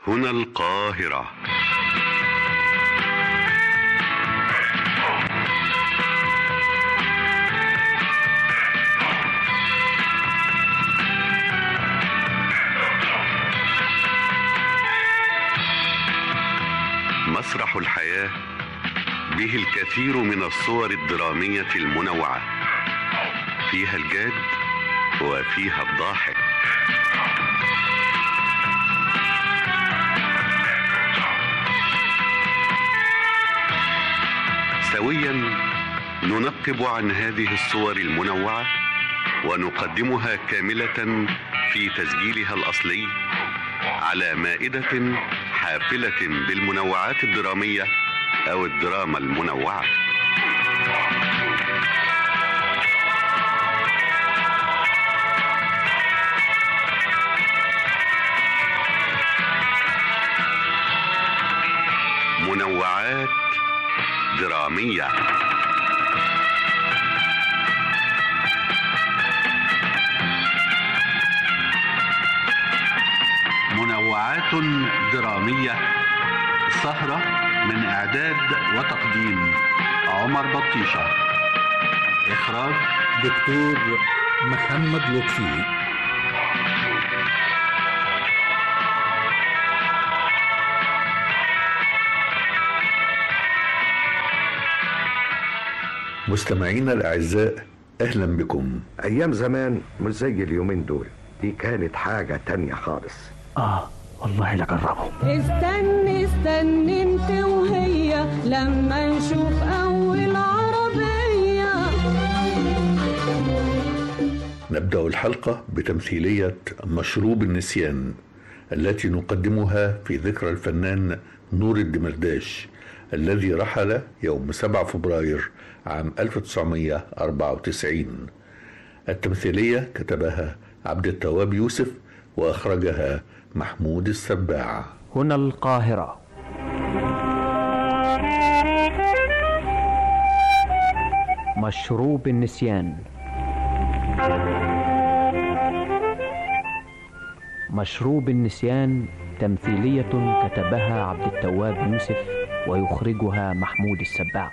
هنا القاهرة. مسرح الحياة به الكثير من الصور الدرامية المنوعة، فيها الجاد وفيها الضاحك. سويا ننقب عن هذه الصور المنوعة ونقدمها كاملة في تسجيلها الأصلي على مائدة حافلة بالمنوعات الدرامية أو الدراما المنوعة. منوعات درامية. منوعات درامية، سهرة من إعداد وتقديم عمر بطيشة، إخراج دكتور محمد لطفي. مستمعينا الأعزاء، أهلا بكم. أيام زمان مش زي اليومين دول، دي كانت حاجة تانية خالص. والله لجربه. استني انت وهي لما نشوف أول عربية. نبدأ الحلقة بتمثيلية مشروب النسيان التي نقدمها في ذكرى الفنان نور الدمرداش الذي رحل يوم 7 فبراير عام 1994. التمثيلية كتبها عبد التواب يوسف وأخرجها محمود السباع. هنا القاهرة. مشروب النسيان. مشروب النسيان تمثيلية كتبها عبد التواب يوسف ويخرجها محمود السباع.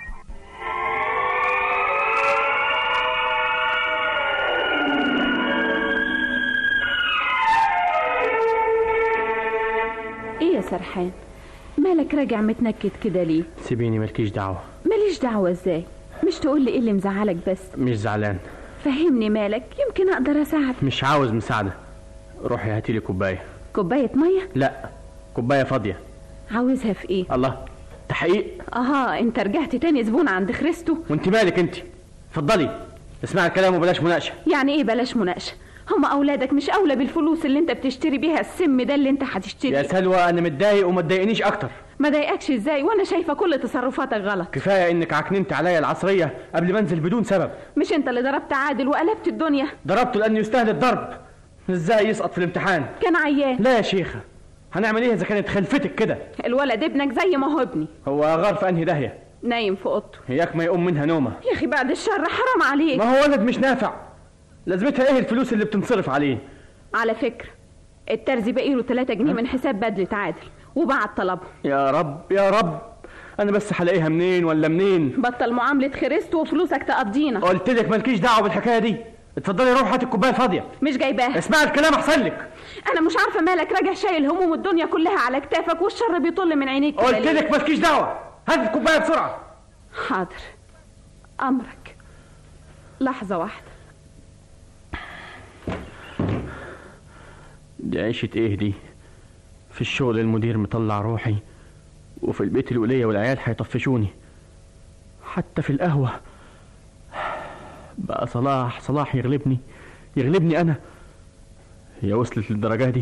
ايه يا سرحان، مالك راجع متنكد كده ليه؟ سيبيني، مالكيش دعوة. ماليش دعوة ازاي؟ مش تقولي ايه اللي مزعلك بس؟ مش زعلان. فهمني مالك يمكن اقدر اساعدك. مش عاوز مساعدة، روحي هاتيلي كوباية. كوباية مية؟ لا، كوباية فاضية. عاوزها في ايه؟ الله، تحقيق. انت رجعت تاني زبون عند خريستو؟ وانت مالك انت؟ اتفضلي اسمع الكلام وبلاش مناقشة. يعني ايه بلاش مناقشة؟ هما اولادك مش اولى بالفلوس اللي انت بتشتري بيها السم ده اللي انت هتشتري؟ يا سلوى انا متضايق وما تضايقنيش اكتر. ما ضايقكش ازاي وانا شايفه كل تصرفاتك غلط؟ كفايه انك عكننت عليا العصريه قبل ما انزل بدون سبب. مش انت اللي ضربت عادل وقلبت الدنيا؟ ضربته لانه يستاهل الضرب. ازاي يسقط في الامتحان؟ كان عيان. لا يا شيخه، هنعمل ايه اذا كانت خلفتك كده؟ الولد ابنك زي ما هو ابني. هو غار في انهي داهيه؟ نايم في اوضته. هياك ما يقوم منها نومه. يا اخي بعد الشر حرام عليك. ما هو ولد مش نافع، لازمتها ايه الفلوس اللي بتنصرف عليه؟ على فكره الترزي باقيله 3 جنيه من حساب بدلة عادل وبعت طلبه. يا رب يا رب، انا بس هلاقيها منين ولا منين؟ بطل معامله خريست وفلوسك تقضينا. قلت لك مالكيش دعوه بالحكايه دي. اتفضلي روح هات الكوبايه الفاضيه. مش جايباها. اسمعي الكلام احسن لك. انا مش عارفه مالك راجع شايل هموم الدنيا كلها على كتافك والشر بيطل من عينيك. قلت لك مالكيش دعوه، هات الكوبايه بسرعه. حاضر، امرك. لحظه واحده. دي عيشة ايه دي؟ في الشغل المدير مطلع روحي، وفي البيت الولية والعيال هيطفشوني، حتى في القهوة بقى صلاح يغلبني انا. هي وصلت للدرجة دي؟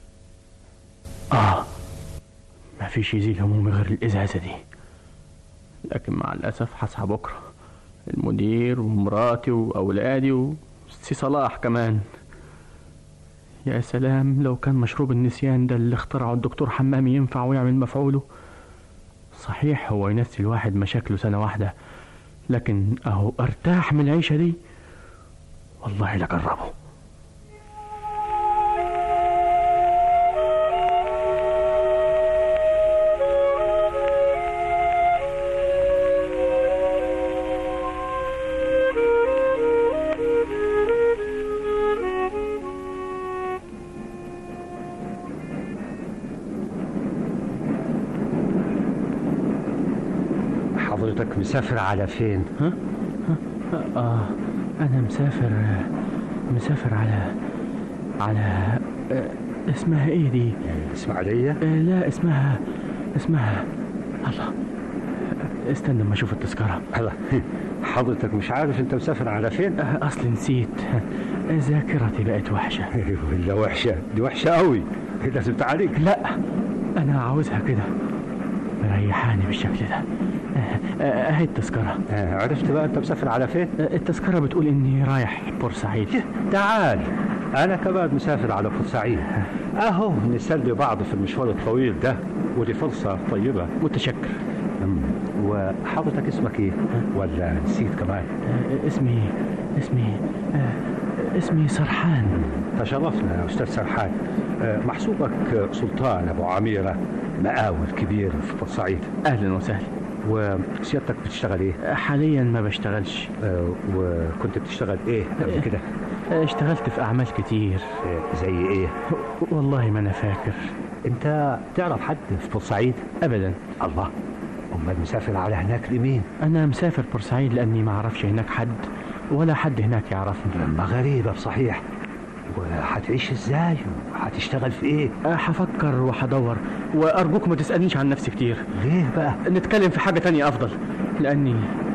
مفيش يزيل همومي غير الازازة دي، لكن مع الاسف هصحى بكرة المدير ومراتي واولادي وسي صلاح كمان. يا سلام لو كان مشروب النسيان ده اللي اخترعه الدكتور حمامي ينفع ويعمل مفعوله. صحيح هو ينسي الواحد مشاكله سنة واحدة، لكن اهو ارتاح من العيشة دي. والله لجربه. . حضرتك مسافر على فين؟ أنا مسافر على اسمها إيه دي؟ الإسماعيلية؟ لا، اسمها الله، استنى ما أشوف التذكرة. الله، حضرتك مش عارف أنت مسافر على فين؟ أصل نسيت، ذاكرتي بقت وحشة. ولا وحشة؟ دي وحشة قوي، لازم تعالج. لا، أنا عاوزها كده، مريحاني بالشكل ده. اهي التذكرة. عرفت بقى انت مسافر على فين؟ التذكرة بتقول اني رايح بورسعيد. تعال، انا كمان مسافر على بورسعيد، اهو نسلي بعض في المشوار الطويل ده، ودي فرصة طيبة. متشكر. وحضرتك اسمك ايه؟ ولا نسيت كمان؟ اسمي سرحان. تشرفنا يا استاذ سرحان. محسوبك سلطان ابو عميرة، مقاول كبير في بورسعيد. اهلا وسهلا. وسيادتك بتشتغل ايه؟ حاليا ما بشتغلش. وكنت بتشتغل ايه قبل كده؟ اشتغلت في اعمال كتير. زي ايه؟ والله ما انا فاكر. انت تعرف حد في بورسعيد؟ ابدا. الله، امال مسافر على هناك لمين؟ انا مسافر بورسعيد لاني ما اعرفش هناك حد، ولا حد هناك يعرفني. لما غريبة بصحيح. وهتعيش ازاي؟ وهتشتغل في ايه؟ هفكر وهدور، وارجوك ما تسألنيش عن نفسي كتير. ليه بقى؟ نتكلم في حاجة تانية افضل، لاني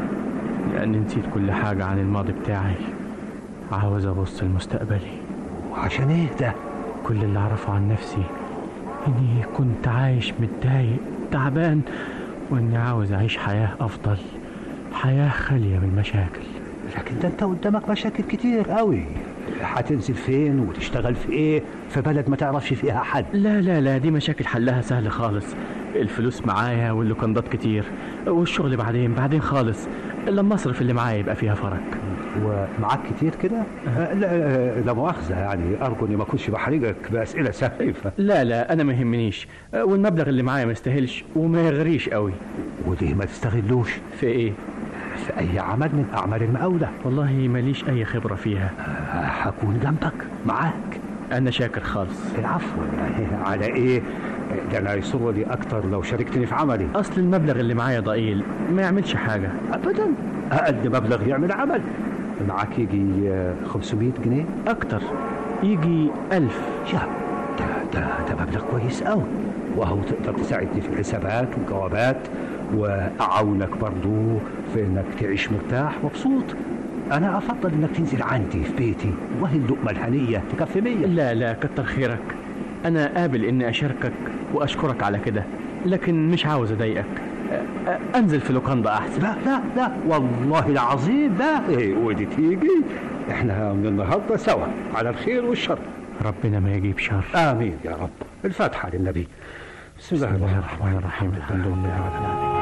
نسيت كل حاجة عن الماضي بتاعي. عاوز ابص لمستقبلي. وعشان ايه ده؟ كل اللي اعرفه عن نفسي اني كنت عايش متضايق تعبان، واني عاوز اعيش حياة افضل، حياة خالية من المشاكل. لكن ده انت قدامك مشاكل كتير قوي. هتنزل فين وتشتغل في ايه في بلد ما تعرفش فيها حد؟ لا، دي مشاكل حلها سهل خالص. الفلوس معايا واللوكندات كتير، والشغل بعدين خالص، لما اصرف اللي معايا يبقى فيها فرق. ومعاك كتير كده؟ لا مؤاخذة، يعني ارجو اني ما اكونش بحرجك باسئله سخيفه. لا، انا ما يهمنيش، والمبلغ اللي معايا ما يستاهلش وما يغريش قوي. وليه ما تستغلوش؟ في ايه؟ في اي عمل من اعمال المقاولة. والله ماليش اي خبرة فيها. هكون جنبك معاك. انا شاكر خالص. العفو. على ايه؟ ده انا يسرني اكتر لو شاركتني في عملي. اصل المبلغ اللي معايا ضئيل، ما يعملش حاجة ابدا. اقل مبلغ يعمل عمل. معاك يجي 500 جنيه؟ اكتر، يجي 1000. يا ده مبلغ كويس قوي، وهو تقدر تساعدني في الحسابات والجوابات، واعاونك برضو في انك تعيش مرتاح مبسوط. انا افضل انك تنزل عندي في بيتي، وهي اللقمه الهنيه تكفي 100. لا، كتر خيرك. انا قابل اني اشاركك واشكرك على كده، لكن مش عاوز اضايقك. انزل في لوكاندا احسن. لا والله العظيم. لا، ودي تيجي. احنا من النهارده سوا على الخير والشر. ربنا ما يجيب شر. امين يا رب. الفاتحه للنبي. بسم الله الرحمن الرحيم. الحمد لله رب العالمين.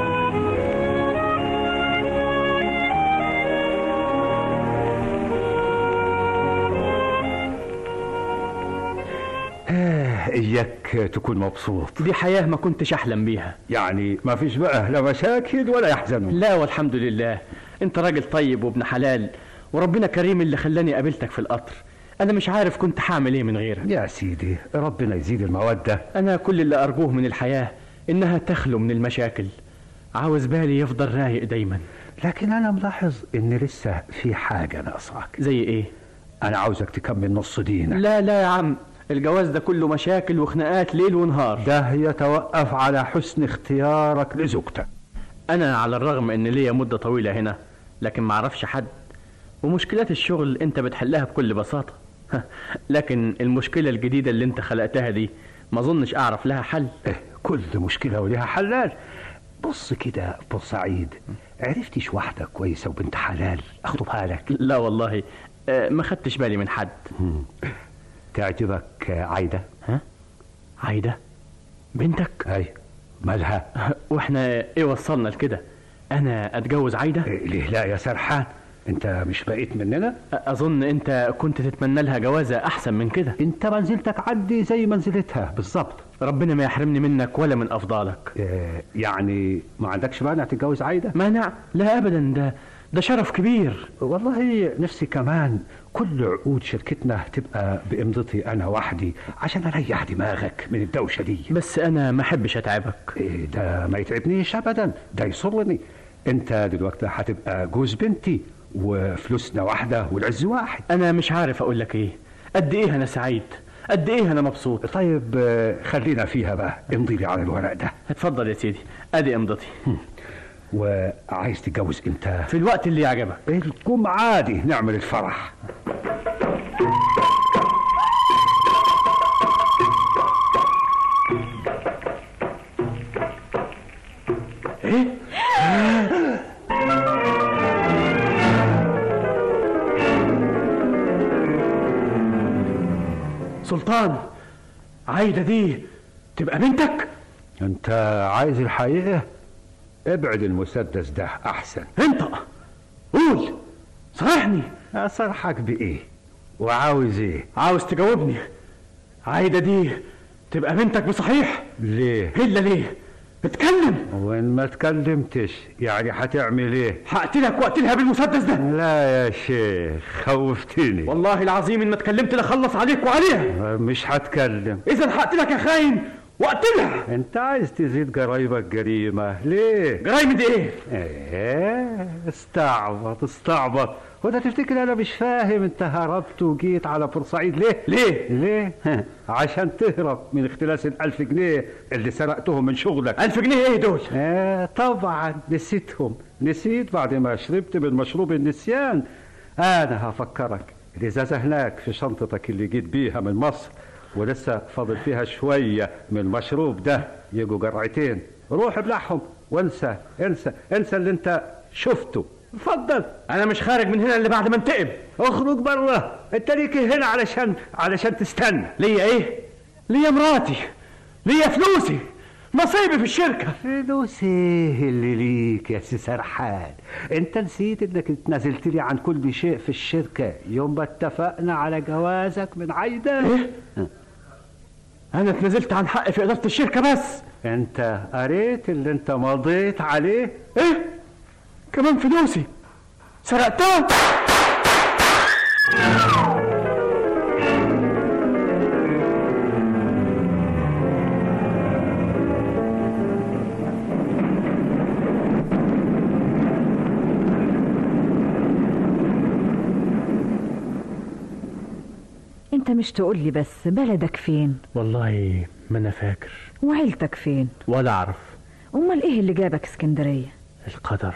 إياك تكون مبسوط. دي حياة ما كنتش أحلم بيها. يعني ما فيش بقى لا مشاكل ولا يحزنوا؟ لا والحمد لله. أنت راجل طيب وابن حلال، وربنا كريم اللي خلاني قابلتك في القطر. أنا مش عارف كنت هعمل إيه من غيرك. يا سيدي ربنا يزيد المودة. أنا كل اللي أرجوه من الحياة إنها تخلو من المشاكل. عاوز بالي يفضل رايق دايما. لكن أنا ملاحظ إن لسه في حاجة ناقصاك. زي إيه؟ أنا عاوزك تكمل نص دينك. لا يا عم، الجواز ده كله مشاكل وخناقات ليل ونهار. ده يتوقف على حسن اختيارك لزوجتك. أنا على الرغم إن ليا مدة طويلة هنا، لكن معرفش حد، ومشكلات الشغل أنت بتحلها بكل بساطة. لكن المشكلة الجديدة اللي أنت خلقتها دي ما أظنش أعرف لها حل. كل مشكلة ولها حلال. بص كده بورسعيد، عرفتش واحدة كويسة وبنت حلال أخطبها لك؟ لا والله ما خدتش بالي من حد. تعجبك عايدة؟ ها؟ عايدة بنتك؟ اي مالها؟ واحنا ايه وصلنا لكده؟ انا اتجوز عايدة؟ ليه لا يا سرحان، انت مش بقيت مننا؟ اظن انت كنت تتمنى لها جوازة احسن من كده. انت منزلتك عندي زي منزلتها بالظبط. ربنا ما يحرمني منك ولا من افضالك. يعني ما عندكش مانع تتجوز عايدة؟ مانع؟ لا ابدا، ده شرف كبير. والله نفسي كمان كل عقود شركتنا تبقى بإمضتي أنا وحدي عشان أريح دماغك من الدوشة دي. بس أنا ما أحبش أتعبك. إيه ده ما يتعبنيش أبدا، ده يسرني. أنت دلوقتي هتبقى جوز بنتي وفلوسنا واحدة والعز واحد. أنا مش عارف أقول لك إيه، قد إيه أنا سعيد، قد إيه أنا مبسوط. طيب خلينا فيها بقى، امضي لي على الورق ده. اتفضل يا سيدي، أدي امضتي. وعايز تتجوز امتى؟ في الوقت اللي يعجبك. الجمعة دي نعمل الفرح. ايه؟ سلطان، عايدة دي تبقى بنتك؟ انت عايز الحقيقة؟ ابعد المسدس ده احسن. انطق، قول، صرحني. اصرحك بايه وعاوز ايه؟ عاوز تجاوبني. عايدة دي تبقى بنتك بصحيح؟ ليه؟ الا ليه؟ اتكلم. وين ما اتكلمتش يعني هتعمل ايه؟ هقتلك واقتلها بالمسدس ده. لا يا شيخ خوفتني. والله العظيم ان ما اتكلمت لخلص عليك وعليها. مش هتكلم. اذا هقتلك يا خاين واقتلها. انت عايز تزيد جرايمك جريمة ليه؟ جرايم دي ايه؟ استعبط. وده تفتكر انا مش فاهم؟ انت هربت وجيت على بورسعيد ليه؟ عشان تهرب من اختلاس 1000 جنيه اللي سرقتهم من شغلك. 1000 جنيه ايه دول؟ طبعا نسيتهم. نسيت بعد ما شربت من مشروب النسيان. انا هفكرك، الازازة هناك في شنطتك اللي جيت بيها من مصر، ولسه فاضل فيها شوية من المشروب ده، يجوا جرعتين. روح ابلعهم وانسى اللي انت شفته. اتفضل. انا مش خارج من هنا اللي بعد ما انتقم. اخرج بره، انت ليك هنا علشان تستنى. ليا ايه؟ ليا مراتي، ليا فلوسي، نصيبي في الشركة. فلوس ايه اللي ليك يا سي سرحان؟ انت نسيت انك اتنازلت لي عن كل شيء في الشركة يوم ما اتفقنا على جوازك من عايدة؟ ايه؟ انا اتنازلت عن حقي في ادارة الشركة بس. انت قريت اللي انت مضيت عليه؟ ايه؟ كمان فلوسي سرقتها؟ انت مش تقولي بس بلدك فين؟ والله ما انا فاكر. وعيلتك فين؟ ولا اعرف. امال ايه اللي جابك اسكندرية؟ القدر،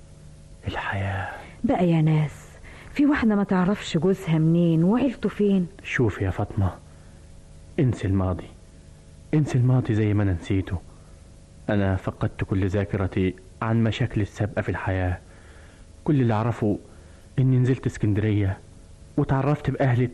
الحياة بقى يا ناس. في واحدة ما تعرفش جوزها منين وعيلته فين. شوف يا فاطمة، انسي الماضي، انسي الماضي زي ما انا نسيته. انا فقدت كل ذاكرتي عن مشاكل السابقة في الحياة. كل اللي اعرفه اني نزلت اسكندرية وتعرفت باهلك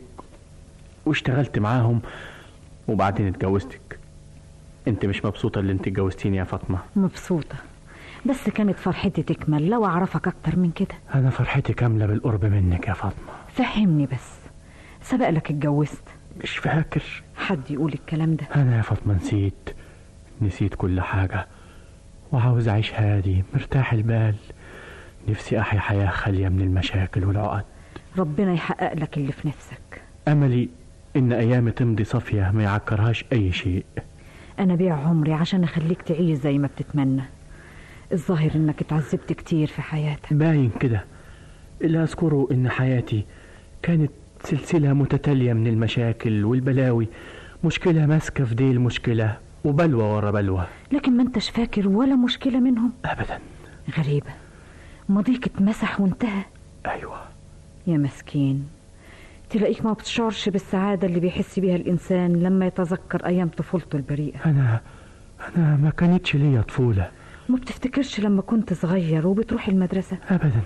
واشتغلت معاهم وبعدين اتجوزتك. انت مش مبسوطة اللي انت اتجوزتيني يا فاطمة؟ مبسوطة، بس كانت فرحتي تكمل لو اعرفك اكتر من كده. انا فرحتي كاملة بالقرب منك يا فاطمة. فهمني بس، سبق لك اتجوزت؟ مش فاكر. حد يقول الكلام ده؟ انا يا فاطمة نسيت كل حاجة، وعاوز اعيش هادي مرتاح البال. نفسي احيا حياة خالية من المشاكل والعقد. ربنا يحقق لك اللي في نفسك. املي ان ايامي تمضي صافية ما يعكرهاش اي شيء. انا بيع عمري عشان اخليك تعيش زي ما بتتمنى. الظاهر انك اتعذبت كتير في حياتك. باين كده. اللي اذكره ان حياتي كانت سلسلة متتالية من المشاكل والبلاوي، مشكلة ماسكة في ديل مشكلة وبلوى ورا بلوى. لكن ما انتش فاكر ولا مشكلة منهم ابدا. غريبة، ماضيك اتمسح وانتهى. ايوه يا مسكين، تلاقيك ما بتشعرش بالسعادة اللي بيحس بيها الانسان لما يتذكر ايام طفولته البريئة. انا ما كانتش ليا طفولة. ما بتفتكرش لما كنت صغير وبتروح المدرسة؟ ابدا.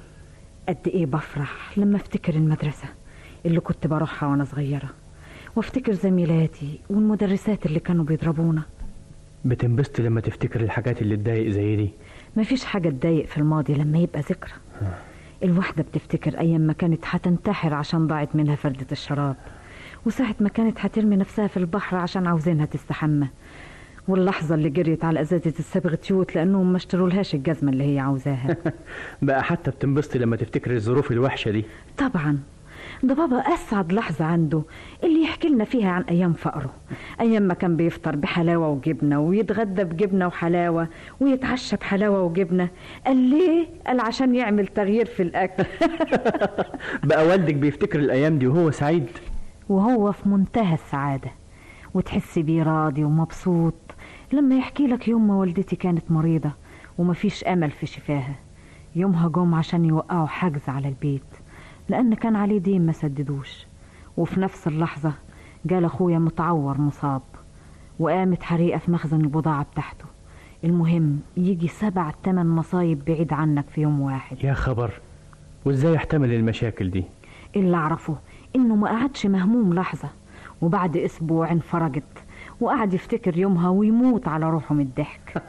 قد ايه بفرح لما افتكر المدرسة اللي كنت بروحها وانا صغيرة، وافتكر زميلاتي والمدرسات اللي كانوا بيضربونا. بتنبسط لما تفتكر الحاجات اللي تضايق زي دي؟ مفيش حاجة تضايق في الماضي لما يبقى ذكرى. الواحدة بتفتكر ايام ما كانت هتنتحر عشان ضاعت منها فردة الشراب، وساعة ما كانت هترمي نفسها في البحر عشان عاوزينها تستحمى، واللحظة اللي جريت على ازازة الصبغ تيوت لانهم ما اشترولهاش الجزمة اللي هي عاوزاها. بقى حتى بتنبسطي لما تفتكري الظروف الوحشة دي؟ طبعا، ده بابا اسعد لحظة عنده اللي يحكي لنا فيها عن ايام فقره، ايام ما كان بيفطر بحلاوة وجبنة ويتغدى بجبنة وحلاوة ويتعشى بحلاوة وجبنة. قال ليه؟ قال عشان يعمل تغيير في الاكل. بقى والدك بيفتكر الايام دي وهو سعيد؟ وهو في منتهى السعادة، وتحسي بيه راضي ومبسوط لما يحكي لك يوم ما والدتي كانت مريضة ومفيش امل في شفاها. يومها جم عشان يوقعوا حجز على البيت لأن كان عليه دين ما سددوش، وفي نفس اللحظة جال أخويا متعور مصاب، وقامت حريقة في مخزن البضاعة بتاعته. المهم يجي 7-8 مصايب بعيد عنك في يوم واحد. يا خبر، وازاي يحتمل المشاكل دي؟ اللي أعرفه إنه ما قعدش مهموم لحظة، وبعد أسبوع انفرجت وقعد يفتكر يومها ويموت على روحه من الضحك.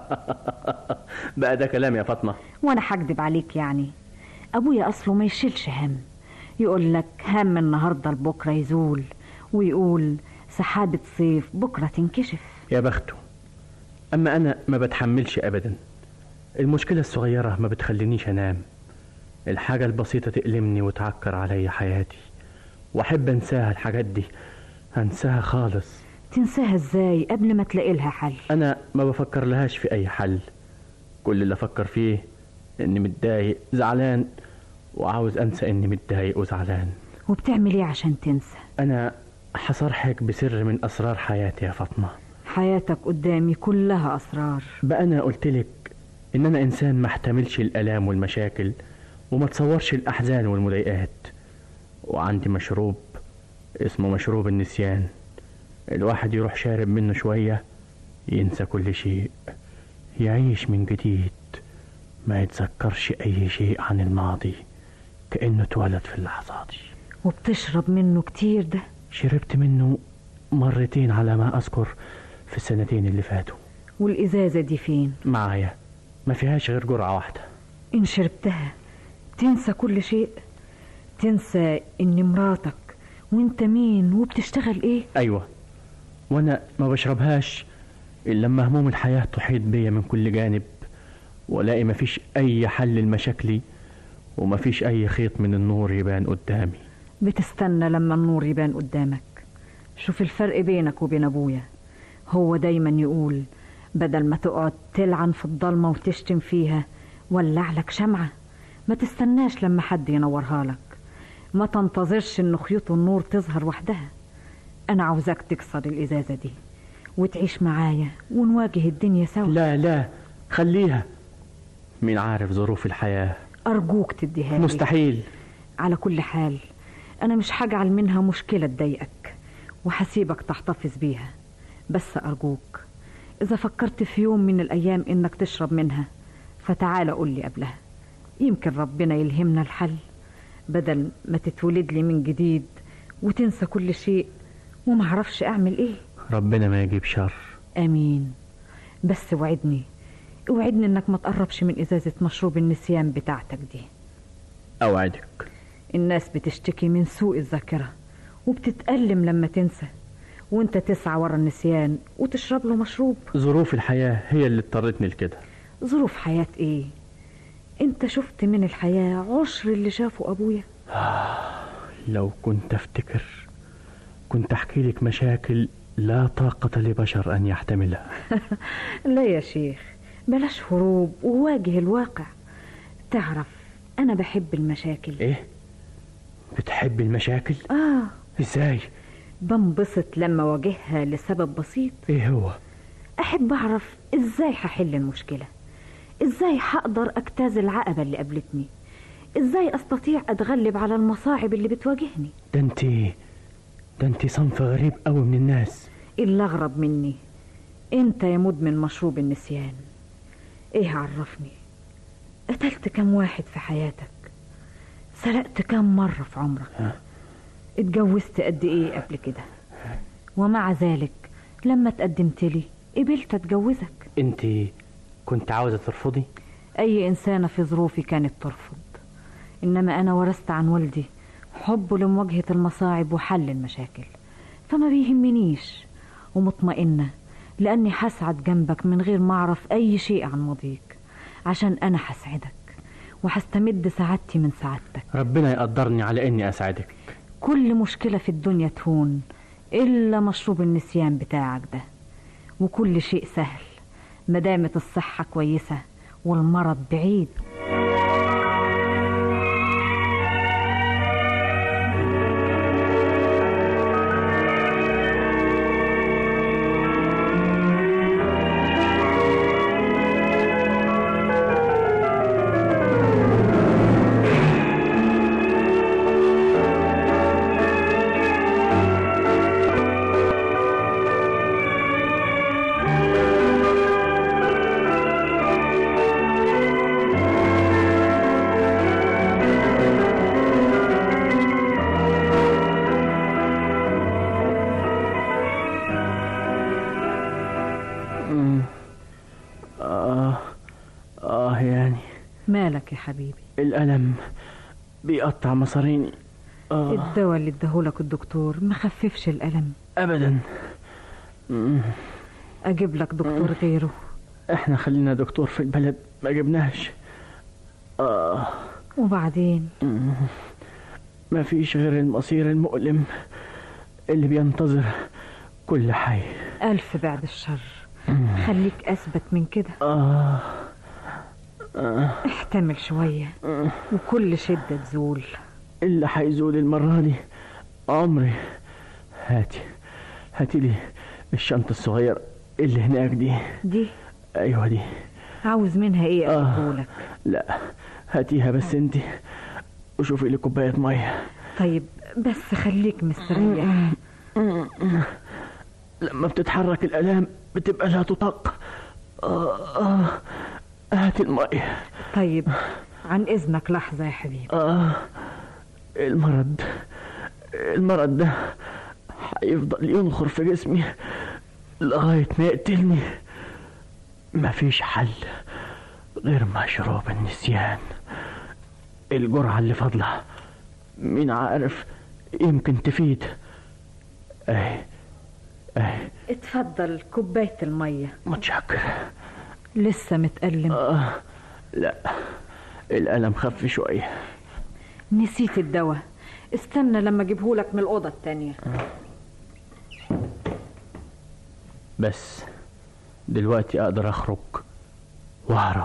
بقى ده كلام يا فاطمة؟ وأنا هكدب عليك يعني؟ أبويا أصله ما يشيلش هم، يقول لك هم النهاردة لبكرة يزول، ويقول سحابة صيف بكرة تنكشف. يا بخته. أما أنا ما بتحملش أبدا، المشكلة الصغيرة ما بتخلينيش أنام، الحاجة البسيطة تألمني وتعكر علي حياتي، وأحب أنساها. الحاجات دي أنساها خالص. تنساها إزاي قبل ما تلاقي لها حل؟ أنا ما بفكر لهاش في أي حل، كل اللي أفكر فيه إني متضايق زعلان وعاوز أنسى إني متضايق وزعلان. وبتعمل إيه عشان تنسى؟ أنا حصرحك بسر من أسرار حياتي يا فاطمة. حياتك قدامي كلها أسرار. بقى أنا قلتلك إن أنا إنسان ما احتملش الآلام والمشاكل وما تصورش الأحزان والمضايقات، وعندي مشروب اسمه مشروب النسيان. الواحد يروح شارب منه شوية ينسى كل شيء، يعيش من جديد، ما يتذكرش أي شيء عن الماضي، كأنه اتولد في اللحظة دي. وبتشرب منه كتير ده؟ شربت منه 2 مرات على ما أذكر في السنتين اللي فاتوا. والإزازة دي فين؟ معايا، ما فيهاش غير جرعة واحدة. إن شربتها تنسى كل شيء؟ تنسى إن مراتك وإنت مين وبتشتغل إيه؟ أيوة، وأنا ما بشربهاش إلا لما هموم الحياة تحيط بيا من كل جانب، ولاقي ما فيش أي حل لمشاكلي وما فيش أي خيط من النور يبان قدامي. بتستنى لما النور يبان قدامك. شوف الفرق بينك وبين أبويا، هو دايما يقول بدل ما تقعد تلعن في الضلمة وتشتم فيها ولع لك شمعة، ما تستناش لما حد ينورها لك، ما تنتظرش ان خيوط النور تظهر وحدها. انا عاوزاك تكسر الازازة دي وتعيش معايا ونواجه الدنيا سوا. لا لا، خليها، مين عارف ظروف الحياة. ارجوك تديها لي. مستحيل. على كل حال انا مش هجعل منها مشكلة تضايقك، وحسيبك تحتفظ بيها، بس ارجوك اذا فكرت في يوم من الايام انك تشرب منها فتعال قول لي قبلها، يمكن ربنا يلهمنا الحل، بدل ما تتولد لي من جديد وتنسى كل شيء وما اعرفش اعمل ايه. ربنا ما يجيب شر. امين. بس وعدني انك ما تقربش من ازازة مشروب النسيان بتاعتك دي. اوعدك. الناس بتشتكي من سوء الذاكرة وبتتألم لما تنسى، وانت تسعى ورا النسيان وتشرب له مشروب. ظروف الحياة هي اللي اضطرتني لكده. ظروف حياة ايه؟ انت شفت من الحياة عشر اللي شافه ابويا. لو كنت افتكر كنت احكي لك مشاكل لا طاقة لبشر ان يحتملها. لا يا شيخ، بلاش هروب وواجه الواقع. تعرف انا بحب المشاكل. ايه؟ بتحب المشاكل؟ ازاي؟ بنبسط لما واجهها لسبب بسيط. ايه هو؟ احب اعرف ازاي هحل المشكلة، ازاي هقدر اجتاز العقبة اللي قابلتني، ازاي استطيع اتغلب على المصاعب اللي بتواجهني. ده انت صنف غريب قوي من الناس. اللي اغرب مني انت يا مدمن مشروب النسيان. ايه عرفني قتلت كم واحد في حياتك؟ سرقت كم مرة في عمرك؟ اتجوزت قد ايه قبل كده؟ ومع ذلك لما تقدمت لي قبلت اتجوزك. انت كنت عاوزة ترفضي؟ اي انسانة في ظروفي كانت ترفض، انما انا ورثت عن والدي حبه لمواجهة المصاعب وحل المشاكل، فما بيهمنيش، ومطمئنة لأني حسعد جنبك من غير ما أعرف أي شيء عن ماضيك، عشان أنا حسعدك وحستمد سعادتي من سعادتك. ربنا يقدرني على إني أسعدك. كل مشكلة في الدنيا تهون إلا مشروب النسيان بتاعك ده، وكل شيء سهل مدامت الصحة كويسة والمرض بعيد. يعني مالك يا حبيبي؟ الألم بيقطع مصاريني. الدواء اللي اداهولك الدكتور مخففش الألم أبدا. أجيب لك دكتور غيره؟ احنا خلينا دكتور في البلد، ما جبناش. وبعدين؟ ما فيش غير المصير المؤلم اللي بينتظر كل حي. ألف بعد الشر. خليك أثبت من كده. احتمل شوية وكل شدة تزول. اللي هيزول المرة دي عمري. هاتي لي الشنطة الصغيرة اللي هناك دي. ايوه دي. عاوز منها ايه اقولك؟ لا هاتيها بس انتي وشوفي لي كوباية مية. طيب بس خليك مستريح. لما بتتحرك الآلام بتبقى لا تطاق. هاتي المية. طيب عن إذنك لحظة يا حبيبي. المرض ده هيفضل ينخر في جسمي لغاية ما يقتلني. مفيش حل غير مشروب النسيان. الجرعة اللي فاضلة مين عارف يمكن تفيد. اتفضل كوباية المية. متشكر. لسه متألم؟ لا الألم خف شوية. نسيت الدواء. استنى لما اجيبهولك من الأوضة التانية. بس دلوقتي أقدر أخرج وأهرب.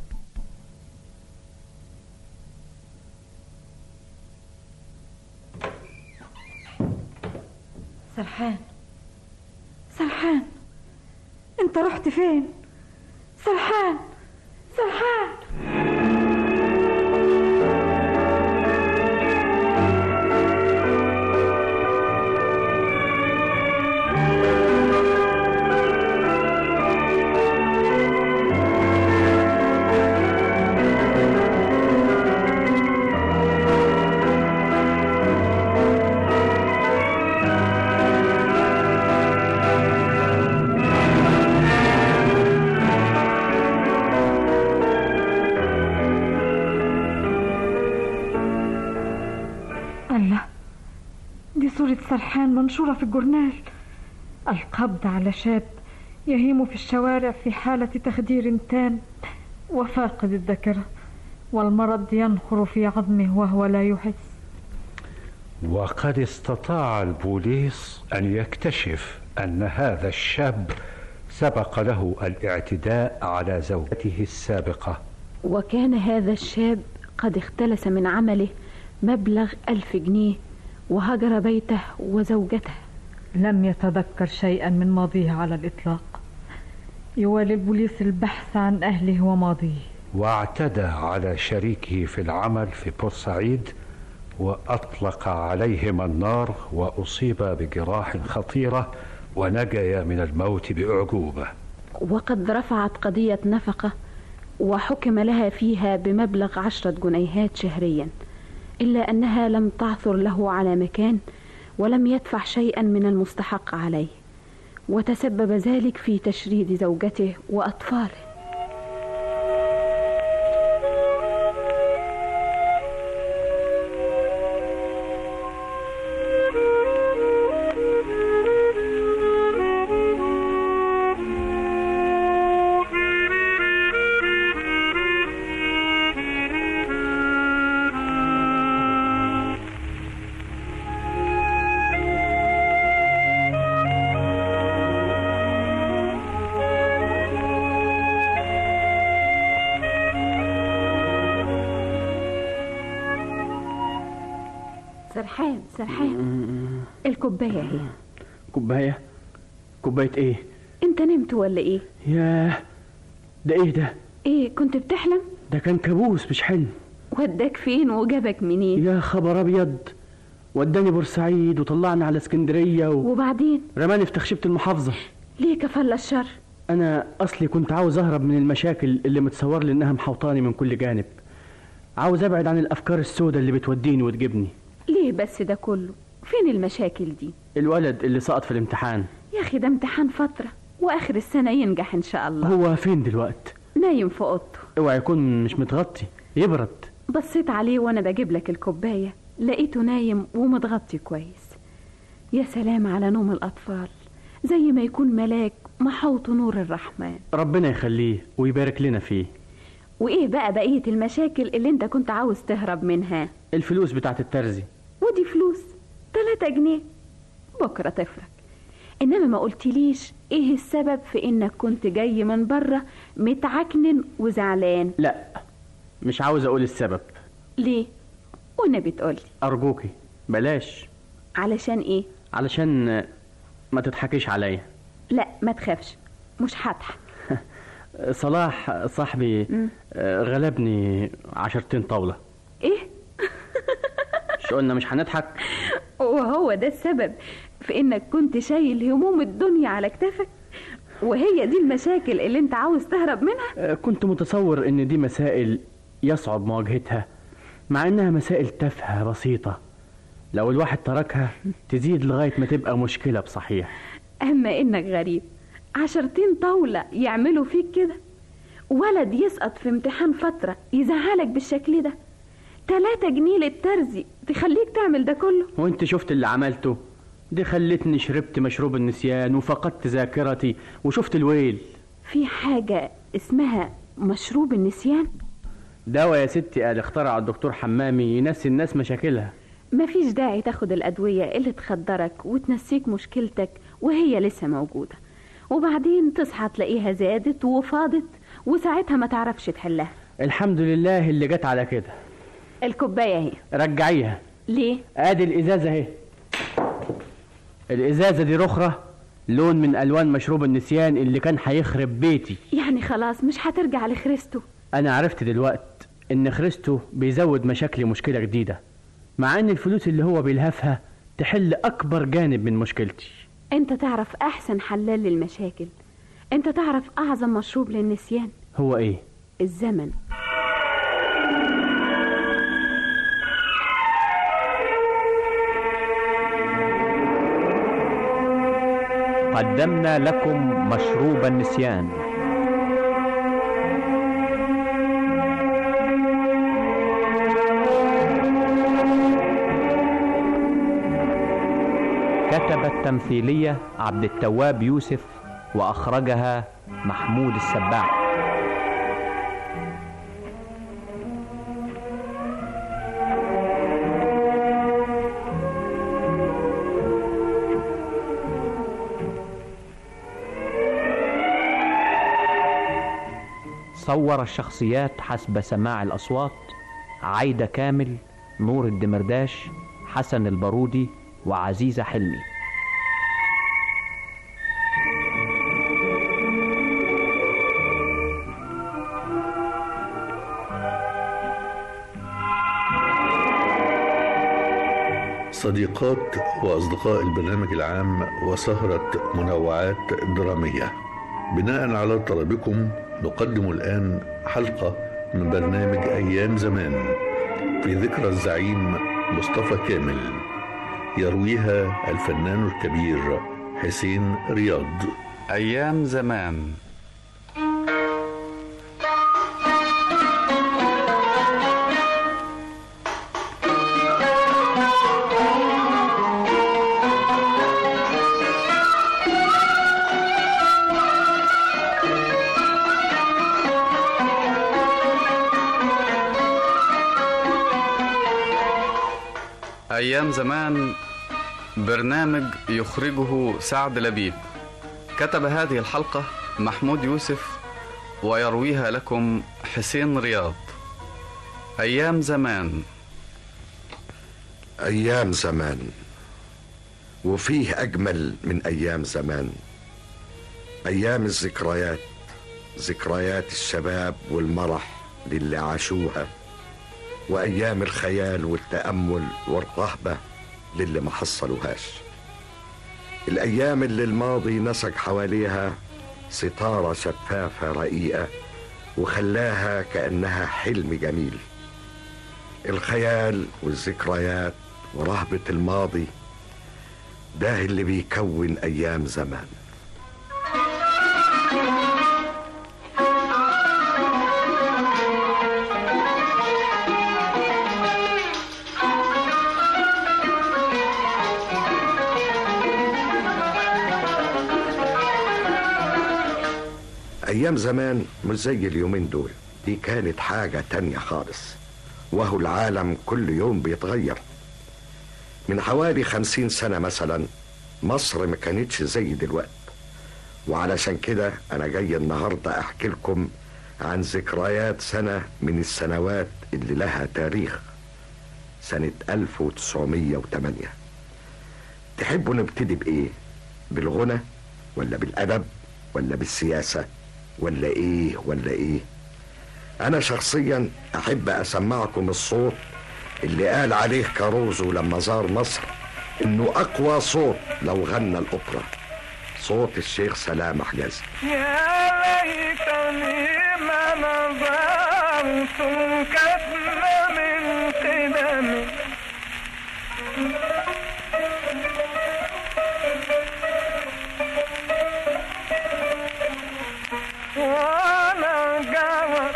سرحان انت رحت فين؟ سرحان سرحان منشورة في الجورنال. القبض على شاب يهيم في الشوارع في حالة تخدير تام وفاقد الذاكرة، والمرض ينخر في عظمه وهو لا يحس. وقد استطاع البوليس أن يكتشف أن هذا الشاب سبق له الاعتداء على زوجته السابقة، وكان هذا الشاب قد اختلس من عمله مبلغ 1000 جنيه وهجر بيته وزوجته. لم يتذكر شيئا من ماضيه على الإطلاق. يوالي البوليس البحث عن أهله وماضيه. واعتدى على شريكه في العمل في بورسعيد وأطلق عليهما النار وأصيب بجراح خطيرة ونجيا من الموت بأعجوبة. وقد رفعت قضية نفقة وحكم لها فيها بمبلغ 10 جنيهات شهريا، إلا أنها لم تعثر له على مكان ولم يدفع شيئا من المستحق عليه، وتسبب ذلك في تشريد زوجته وأطفاله. سرحان الكوباية اهي. كوباية ايه؟ انت نمت ولا ايه؟ ياه، ده ايه ده؟ ايه كنت بتحلم؟ ده كان كابوس مش حلم. وداك فين وجابك منين؟ يا خبر ابيض، وداني بورسعيد وطلعني على اسكندرية وبعدين رماني في تخشبة المحافظة. ليه كفل الشر؟ انا اصلي كنت عاوز اهرب من المشاكل اللي متصور لي انها محوطاني من كل جانب، عاوز ابعد عن الافكار السوداء اللي بتوديني وتجيبني. ليه بس ده كله؟ فين المشاكل دي؟ الولد اللي سقط في الامتحان. يا اخي ده امتحان فترة واخر السنة ينجح ان شاء الله. هو فين دلوقت؟ نايم في اوضته. اوعى يكون مش متغطي يبرد. بصيت عليه وانا بجيب لك الكوباية لقيته نايم ومتغطي كويس. يا سلام على نوم الاطفال، زي ما يكون ملاك محوط نور الرحمن. ربنا يخليه ويبارك لنا فيه. وايه بقى بقية المشاكل اللي انت كنت عاوز تهرب منها؟ الفلوس بتاعت الترزي. ودي فلوس 3 جنيه بكرة تفرق. انما ما قلتليش ايه السبب في انك كنت جاي من بره متعكنن وزعلان. لا مش عاوز اقول السبب. ليه؟ والنبي تقولي. ارجوكي بلاش. علشان ايه؟ علشان ما تضحكيش عليا. لا ما تخافش، مش هضحك. صلاح صاحبي غلبني 10 طاولة. ايه؟ مش قلنا مش هنضحك؟ وهو ده السبب في انك كنت شايل هموم الدنيا على كتافك؟ وهي دي المشاكل اللي انت عاوز تهرب منها؟ كنت متصور ان دي مسائل يصعب مواجهتها، مع انها مسائل تافهة بسيطة، لو الواحد تركها تزيد لغاية ما تبقى مشكلة بصحيح. اما انك غريب، 10 طاولة يعملوا فيك كده؟ ولد يسقط في امتحان فترة يزعلك بالشكل ده؟ 3 جنيه للترزي تخليك تعمل ده كله؟ وانت شفت اللي عملته؟ دي خلتني شربت مشروب النسيان وفقدت ذاكرتي وشفت الويل. في حاجة اسمها مشروب النسيان؟ دواء يا ستي قال اخترع الدكتور حمامي ينسي الناس مشاكلها. مفيش داعي تاخد الأدوية اللي تخدرك وتنسيك مشكلتك وهي لسه موجودة، وبعدين تصحى تلاقيها زادت وفاضت وساعتها ما تعرفش تحلها. الحمد لله اللي جت على كده. الكوباية اهي. رجعيها. ليه؟ ادي الازازة اهي. الازازة دي رخرة لون من الوان مشروب النسيان اللي كان هيخرب بيتي. يعني خلاص مش هترجع لخريستو؟ انا عرفت دلوقت ان خريستو بيزود مشاكلي مشكلة جديدة، مع ان الفلوس اللي هو بيلهفها تحل اكبر جانب من مشكلتي. انت تعرف احسن حلال للمشاكل، انت تعرف اعظم مشروب للنسيان. هو ايه؟ الزمن. قدمنا لكم مشروب النسيان. كتب التمثيلية عبد التواب يوسف وأخرجها محمود السباع. صور الشخصيات حسب سماع الأصوات: عايدة كامل، نور الدمرداش، حسن البارودي، وعزيزة حلمي. صديقات وأصدقاء البرنامج العام وسهرة منوعات درامية، بناء على طلبكم نقدم الآن حلقة من برنامج أيام زمان في ذكرى الزعيم مصطفى كامل، يرويها الفنان الكبير حسين رياض. أيام زمان. أيام زمان برنامج يخرجه سعد لبيب. كتب هذه الحلقة محمود يوسف ويرويها لكم حسين رياض. أيام زمان. أيام زمان، وفيه أجمل من أيام زمان. أيام الذكريات، ذكريات الشباب والمرح للي عاشوها، وأيام الخيال والتأمل والرهبة للي ما حصلوهاش. الأيام اللي الماضي نسج حواليها ستارة شفافة رقيقة وخلاها كأنها حلم جميل. الخيال والذكريات ورهبة الماضي ده اللي بيكون أيام زمان. أيام زمان مش زي اليومين دول، دي كانت حاجة تانية خالص، وهو العالم كل يوم بيتغير. من حوالي 50 سنة مثلا مصر ما كانتش زي دلوقتي، وعلشان كده أنا جاي النهاردة أحكي لكم عن ذكريات سنة من السنوات اللي لها تاريخ، سنة 1908. تحبوا نبتدي بإيه؟ بالغنى ولا بالأدب ولا بالسياسة ولا إيه؟ أنا شخصيا أحب أسمعكم الصوت اللي قال عليه كاروزو لما زار مصر إنه أقوى صوت لو غنى الأوبرا، صوت الشيخ سلام حجازي. يا ليتني ما نظرت كتم من قدمي وانا جوت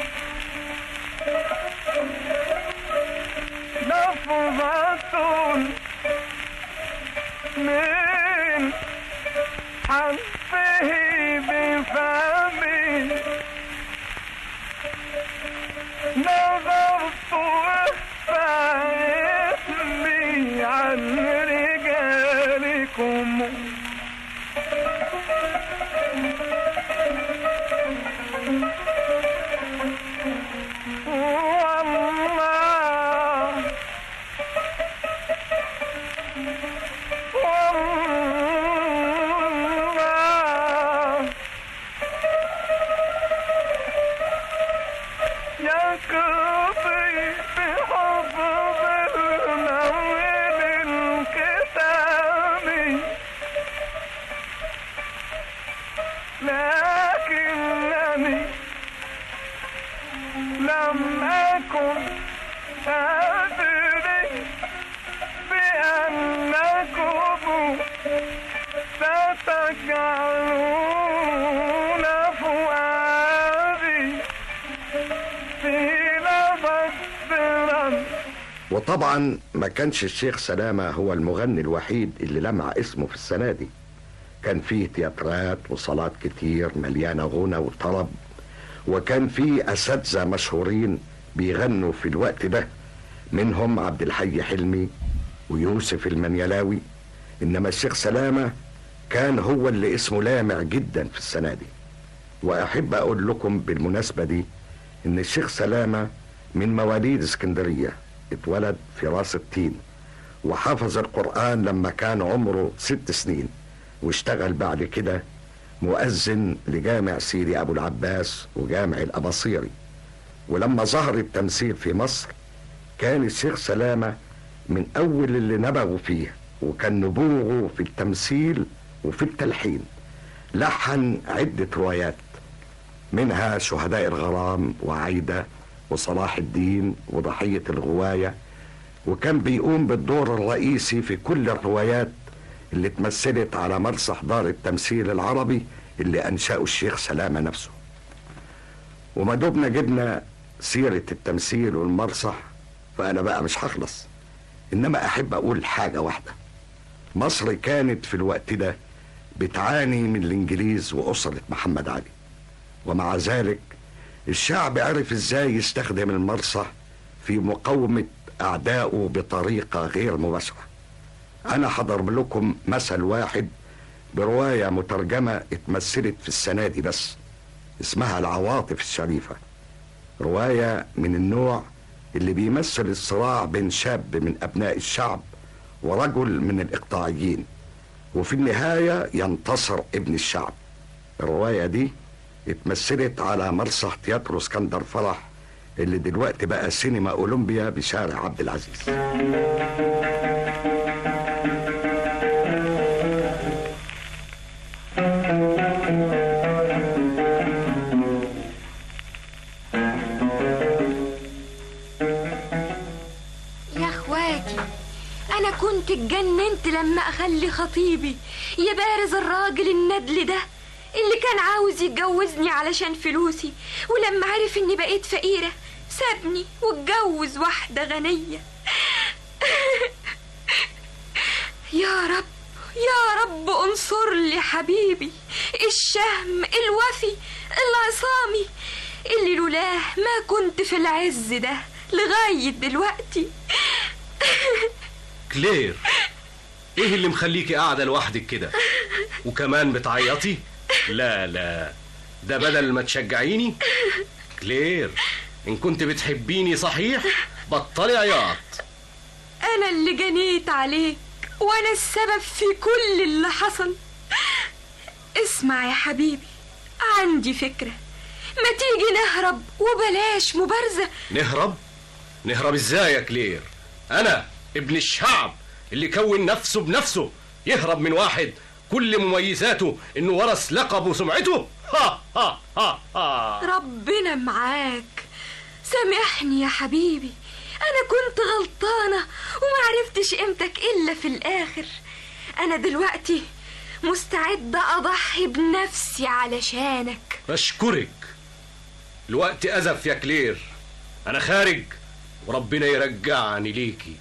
لفظة من حرفه بفمي نظرت فاسمي عن رجالكم لكنني لم أكن أدري بأنكم ستجعلون فؤادي في لبسرا. وطبعا ما كانش الشيخ سلامة هو المغني الوحيد اللي لمع اسمه في السنة دي، كان فيه تياترات وصالات كتير مليانة غنى وطرب، وكان فيه أساتذة مشهورين بيغنوا في الوقت ده، منهم عبد الحي حلمي ويوسف المنيلاوي. إنما الشيخ سلامة كان هو اللي اسمه لامع جدا في السنة دي. وأحب أقول لكم بالمناسبة دي إن الشيخ سلامة من مواليد اسكندرية، اتولد في راس التين وحفظ القرآن لما كان عمره 6 سنين، واشتغل بعد كده مؤذن لجامع سيدي أبو العباس وجامع الأباصيري. ولما ظهر التمثيل في مصر كان الشيخ سلامة من أول اللي نبغوا فيه، وكان نبوغه في التمثيل وفي التلحين. لحن عدة روايات منها شهداء الغرام وعايدة وصلاح الدين وضحية الغواية، وكان بيقوم بالدور الرئيسي في كل الروايات اللي اتمثلت على مسرح دار التمثيل العربي اللي أنشأه الشيخ سلامة نفسه. وما دبنا جبنا سيرة التمثيل والمسرح فأنا بقى مش هخلص، إنما أحب أقول حاجة واحدة. مصر كانت في الوقت ده بتعاني من الإنجليز وأسرة محمد علي، ومع ذلك الشعب عرف إزاي يستخدم المسرح في مقاومة أعدائه بطريقة غير مباشرة. أنا هضرب لكم مثل واحد برواية مترجمة اتمثلت في السنة دي بس، اسمها العواطف الشريفة، رواية من النوع اللي بيمثل الصراع بين شاب من أبناء الشعب ورجل من الإقطاعيين، وفي النهاية ينتصر ابن الشعب. الرواية دي اتمثلت على مسرح تياترو اسكندر فرح اللي دلوقتي بقى سينما أولمبيا بشارع عبد العزيز. كنت اتجننت لما اخلي خطيبي يبارز الراجل الندل ده اللي كان عاوز يتجوزني علشان فلوسي، ولما عرف اني بقيت فقيرة سابني واتجوز واحدة غنية. يا رب يا رب انصر لي حبيبي الشهم الوفي العصامي اللي لولاه ما كنت في العز ده لغاية دلوقتي. كلير، ايه اللي مخليكي قاعدة لوحدك كده وكمان بتعيطي؟ لا ده بدل ما تشجعيني. كلير، ان كنت بتحبيني صحيح بطلي عياط. انا اللي جنيت عليك وانا السبب في كل اللي حصل. اسمع يا حبيبي، عندي فكرة، ما تيجي نهرب وبلاش مبارزة. نهرب ازاي يا كلير؟ انا ابن الشعب اللي كون نفسه بنفسه يهرب من واحد كل مميزاته انه ورث لقب وسمعته؟ ربنا معاك، سامحني يا حبيبي، انا كنت غلطانة ومعرفتش قيمتك الا في الاخر. انا دلوقتي مستعدة اضحي بنفسي علشانك. اشكرك. الوقت ازف يا كلير، انا خارج وربنا يرجعني ليكي.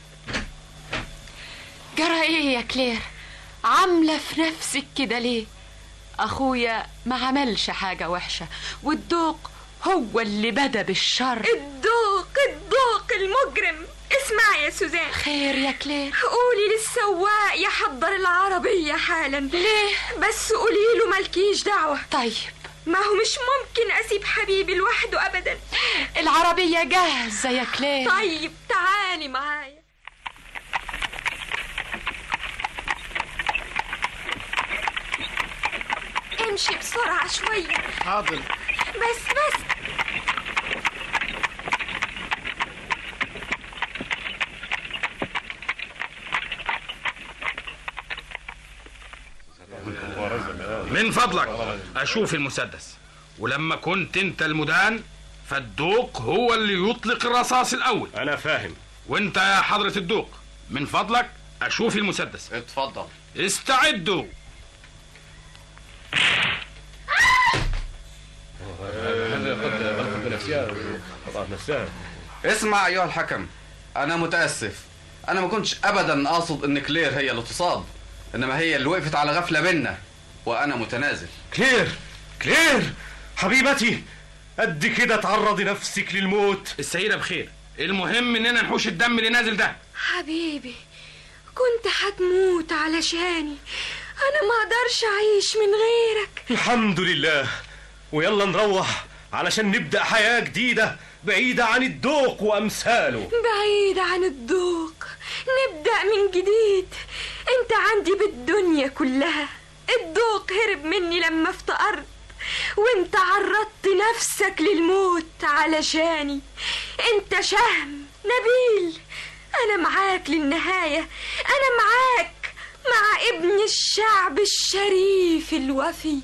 جرى ايه يا كلير؟ عاملة في نفسك كده ليه؟ اخويا ما عملش حاجة وحشة، والدوق هو اللي بدا بالشر. الدوق المجرم. اسمعي يا سوزان. خير يا كلير؟ قولي للسواق يحضر العربية حالا. ليه؟ بس قوليله مالكيش دعوة. طيب. ما هو مش ممكن اسيب حبيبي لوحده ابدا. العربية جاهزة يا كلير. طيب تعالي معايا. امشي بسرعة شوية. حاضر. بس من فضلك اشوف المسدس، ولما كنت انت المدان فالدوق هو اللي يطلق الرصاص الاول. انا فاهم. وانت يا حضرة الدوق من فضلك اشوف المسدس. اتفضل. استعدوا. اسمع ايها الحكم، انا متاسف، انا ما كنتش ابدا اقصد ان كلير هي اللي تصاب، انما هي اللي وقفت على غفله بينا وانا متنازل. كلير حبيبتي، قد كده تعرضي نفسك للموت. السيدة بخير، المهم اننا نحوش الدم اللي نازل ده. حبيبي كنت هتموت علشاني، انا ما اقدرش اعيش من غيرك. الحمد لله، ويلا نروح علشان نبدأ حياة جديدة بعيدة عن الدوق وامثاله. بعيدة عن الدوق، نبدأ من جديد. انت عندي بالدنيا كلها. الدوق هرب مني لما افتقرت، وانت عرضت نفسك للموت علشاني. انت شهم نبيل، انا معاك للنهاية، انا معاك مع ابن الشعب الشريف الوفي.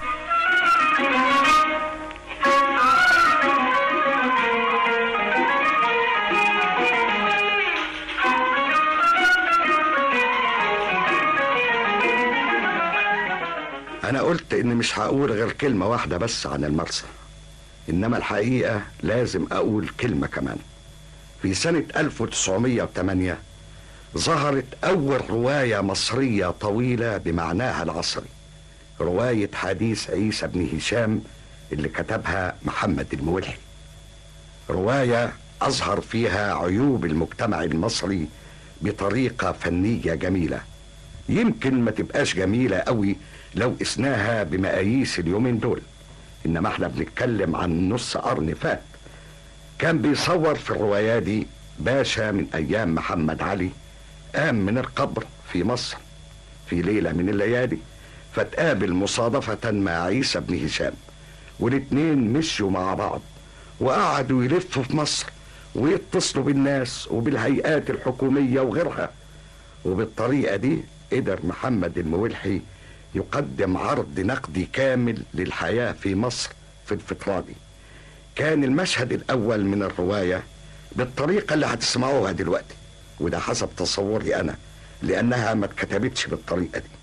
أنا قلت إني مش هقول غير كلمة واحدة بس عن المرسى، إنما الحقيقة لازم أقول كلمة كمان. في سنة 1908 ظهرت أول رواية مصرية طويلة بمعناها العصري، رواية حديث عيسى بن هشام اللي كتبها محمد المولحي. رواية أظهر فيها عيوب المجتمع المصري بطريقة فنية جميلة، يمكن ما تبقاش جميلة قوي لو قسناها بمقاييس اليومين دول، انما احنا بنتكلم عن نص قرن فات. كان بيصور في الرواية دي باشا من أيام محمد علي، قام من القبر في مصر في ليلة من الليالي، فتقابل مصادفة مع عيسى بن هشام، والاتنين مشوا مع بعض وقعدوا يلفوا في مصر ويتصلوا بالناس وبالهيئات الحكومية وغيرها. وبالطريقة دي قدر محمد المولحي يقدم عرض نقدي كامل للحياة في مصر في الفترة دي. كان المشهد الأول من الرواية بالطريقة اللي هتسمعوها دلوقتي، وده حسب تصوري أنا لأنها ما اتكتبتش بالطريقة دي.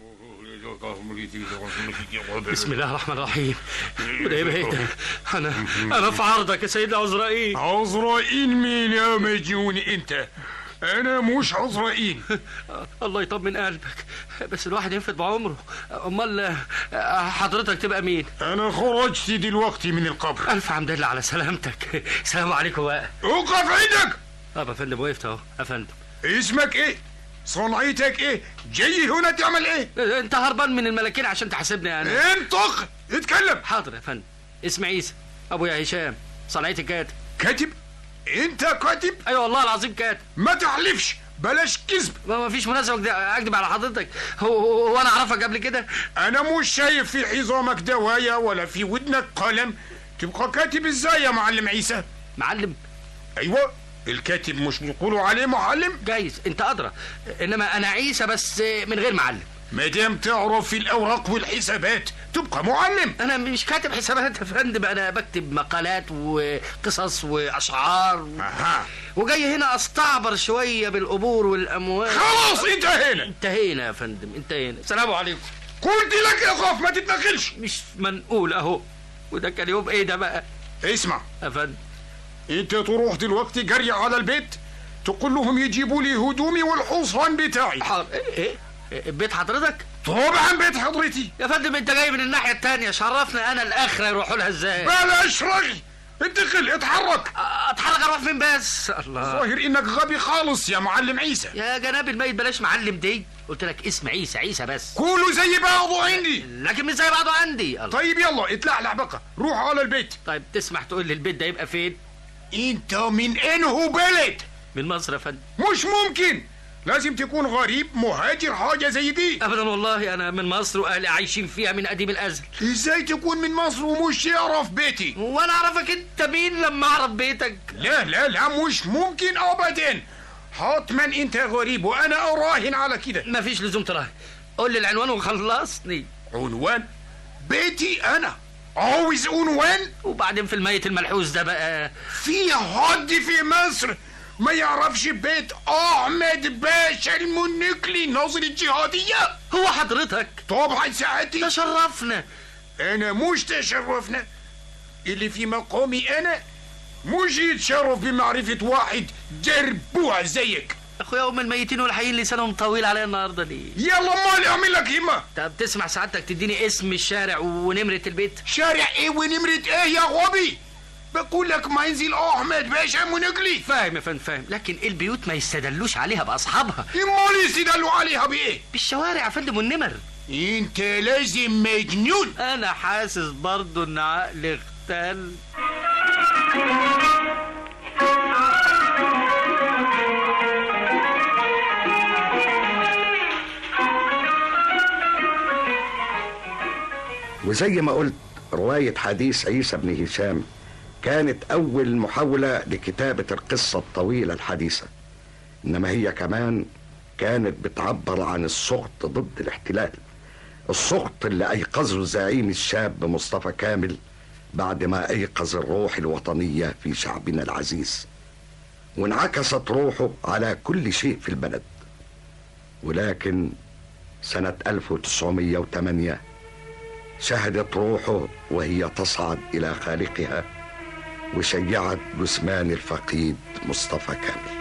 بسم الله الرحمن الرحيم. وده ايه ده؟ انا في عرضك يا سيدنا عزرائيل. عزرائيل مين يا مجنون انت؟ انا مش عزرائيل. الله يطمن قلبك، بس الواحد ينفد بعمره. امال حضرتك تبقى مين؟ انا خرجت دلوقتي من القبر. الف حمد لله على سلامتك. السلام عليكم بقى. اوقف عندك. طب يا فندم وقفت اهو يا فندم. اسمك ايه؟ صنعتك ايه؟ جاي هنا تعمل ايه؟ انت هربان من الملاكين عشان تحاسبني انا. انطق اتكلم. حاضر يا فندم. اسمي عيسى ابويا هشام، صنعتي كاتب. كاتب؟ انت كاتب؟ ايوه والله العظيم كاتب. ما تحلفش، بلاش كذب. ما فيش مناسبة اكذب على حضرتك. هو انا اعرفك قبل كده؟ انا مش شايف في حزامك دوايا ولا في ودنك قلم. تبقى كاتب ازاي يا معلم عيسى؟ معلم؟ ايوه، الكاتب مش بيقولوا عليه معلم؟ جايز، انت ادرى، انما انا عيسى بس من غير معلم. ما دام تعرف في الاوراق والحسابات تبقى معلم. انا مش كاتب حسابات يا فندم، انا بكتب مقالات وقصص واشعار وجاي هنا استعبر شويه بالقبور والاموال. خلاص انتهينا. انتهينا يا فندم، انتهينا. السلام عليكم. قلت لك يا خوف ما تتنقلش. مش منقول اهو. وده كان يوم ايه ده بقى؟ اسمع يا فندم، انت تروح دلوقتي جري على البيت تقول لهم يجيبوا لي هدومي والحصان بتاعي. ايه بيت حضرتك؟ طبعا بيت حضرتي يا فندم. انت جاي من الناحيه الثانيه، شرفنا انا الاخره يروحوا لها ازاي؟ بلاش رغي، اتدخل اتحرك. اتحرك اروح فين بس؟ الله، ظاهر انك غبي خالص يا معلم عيسى. يا جناب الميت بلاش معلم دي، قلت لك اسم عيسى، عيسى بس. كله زي بعضه عندي. لكن مش زي بعضه عندي. الله. طيب يلا اتلعلع بقى، روح على البيت. طيب تسمح تقول لي البيت ده يبقى فين؟ انت من انه بلد؟ من مصر يا فندم. مش ممكن، لازم تكون غريب مهاجر حاجة زي دي. ابدا والله، انا من مصر واهلي عايشين فيها من قديم الازل. ازاي تكون من مصر ومش يعرف بيتي؟ وانا اعرفك انت مين لما اعرف بيتك؟ لا لا لا، مش ممكن ابدا. حتما انت غريب وانا اراهن على كده. مفيش لزوم تراهن، قول لي العنوان وخلصني. عنوان؟ بيتي انا عاوز عنوان؟ وبعدين في الميت الملحوس ده بقى، في حد في مصر ما يعرفش بيت احمد باشا المنكلي ناظر الجهادية؟ هو حضرتك؟ طبعا ساعتي. تشرفنا. انا مش تشرفنا، اللي في مقامي انا مش يتشرف بمعرفة واحد جربوع زيك. اخويا ام الميتين والحيين لسانهم طويل عليا النهارده ليه؟ يلا مالي اعمل لك همه. طب تسمع سعادتك تديني اسم الشارع ونمرة البيت؟ شارع ايه ونمرة ايه يا غبي؟ بقول لك منزل احمد باشا منقلي. فاهم يا فندم فاهم، لكن البيوت ما يستدلوش عليها باصحابها. امال يستدلوا عليها بايه؟ بالشوارع يا فندم والنمر. انت لازم مجنون. انا حاسس برضو ان عقلي اختل. وزي ما قلت، رواية حديث عيسى بن هشام كانت أول محاولة لكتابة القصة الطويلة الحديثة، إنما هي كمان كانت بتعبر عن السخط ضد الاحتلال، السخط اللي أيقظه الزعيم الشاب مصطفى كامل بعد ما أيقظ الروح الوطنية في شعبنا العزيز، وانعكست روحه على كل شيء في البلد. ولكن سنة 1908 شهدت روحه وهي تصعد إلى خالقها، وشيعت جثمان الفقيد مصطفى كامل.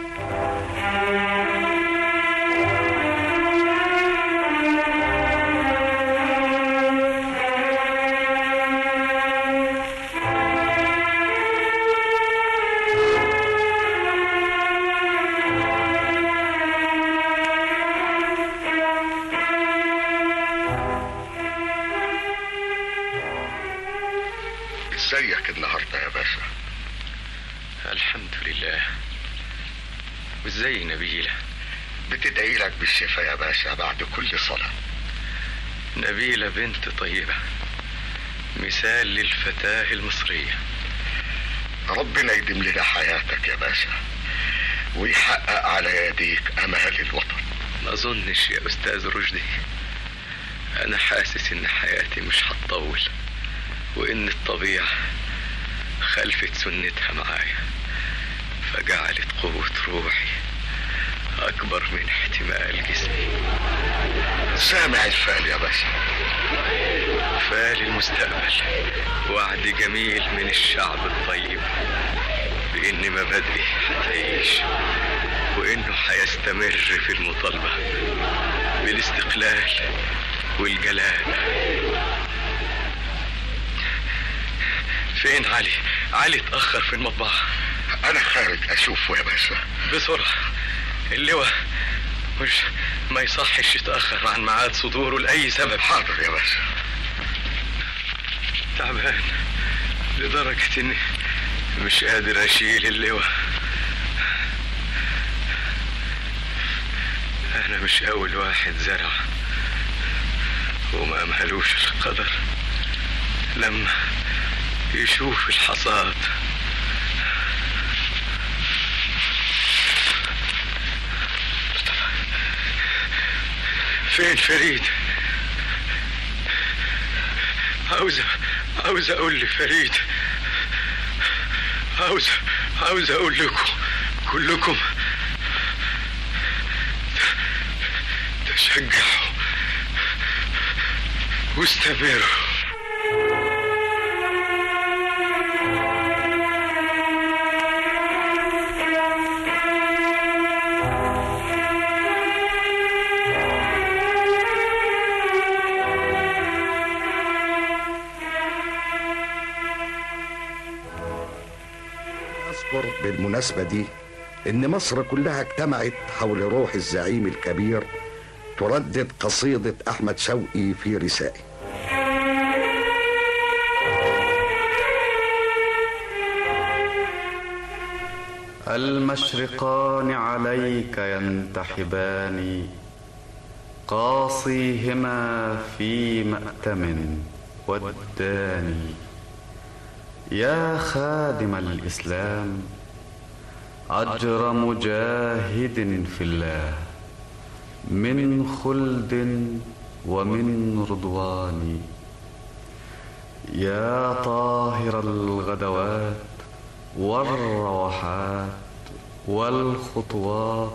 ازيك النهارده يا باشا؟ الحمد لله. وازاي نبيلة؟ بتدعي لك بالشفاء يا باشا بعد كل صلاة. نبيلة بنت طيبة، مثال للفتاة المصرية. ربنا يديم لنا حياتك يا باشا ويحقق على يديك أمال الوطن. ما أظنش يا أستاذ رشدي، أنا حاسس إن حياتي مش هتطول، وإن الطبيعة خلفت سنتها معايا، فجعلت قوة روحي أكبر من احتمال جسمي. سامع الفال يا باشا؟ فال المستقبل، وعد جميل من الشعب الطيب بإن مبادئه هتعيش، وإنه هيستمر في المطالبة بالاستقلال والجلال. فين علي؟ علي اتأخر في المطبعة. أنا خارج أشوفه يا باشا. بسرعة، اللواء مش ما يصحش يتأخر عن ميعاد صدوره لأي سبب. حاضر يا باشا. تعبان لدرجة إني مش قادر أشيل اللواء. أنا مش أول واحد زرع وما أمهلوش القدر لما يشوف الحصاد. فين فريد؟ عاوز اقول لفريد، عاوز اقول لكم كلكم تشجعوا واستمروا. بالمناسبة دي إن مصر كلها اجتمعت حول روح الزعيم الكبير تردد قصيدة أحمد شوقي في رسائل. المشرقان عليك ينتحبان، قاصيهما في مأتم وداني. يا خادم الإسلام أجر مجاهد في الله، من خلد ومن رضوان. يا طاهر الغدوات والروحات والخطوات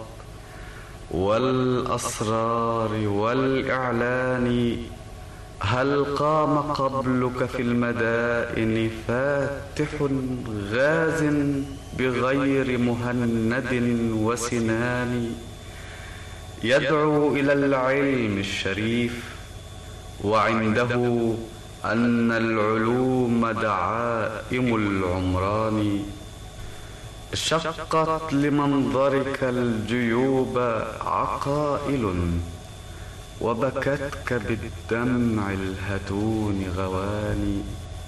والأسرار والإعلان، هل قام قبلك في المدائن فاتح غاز بغير مهند وسنان، يدعو إلى العلم الشريف وعنده أن العلوم دعائم العمران. شقت لمنظرك الجيوب عقائل، وبكتك بالدمع الهتون غواني.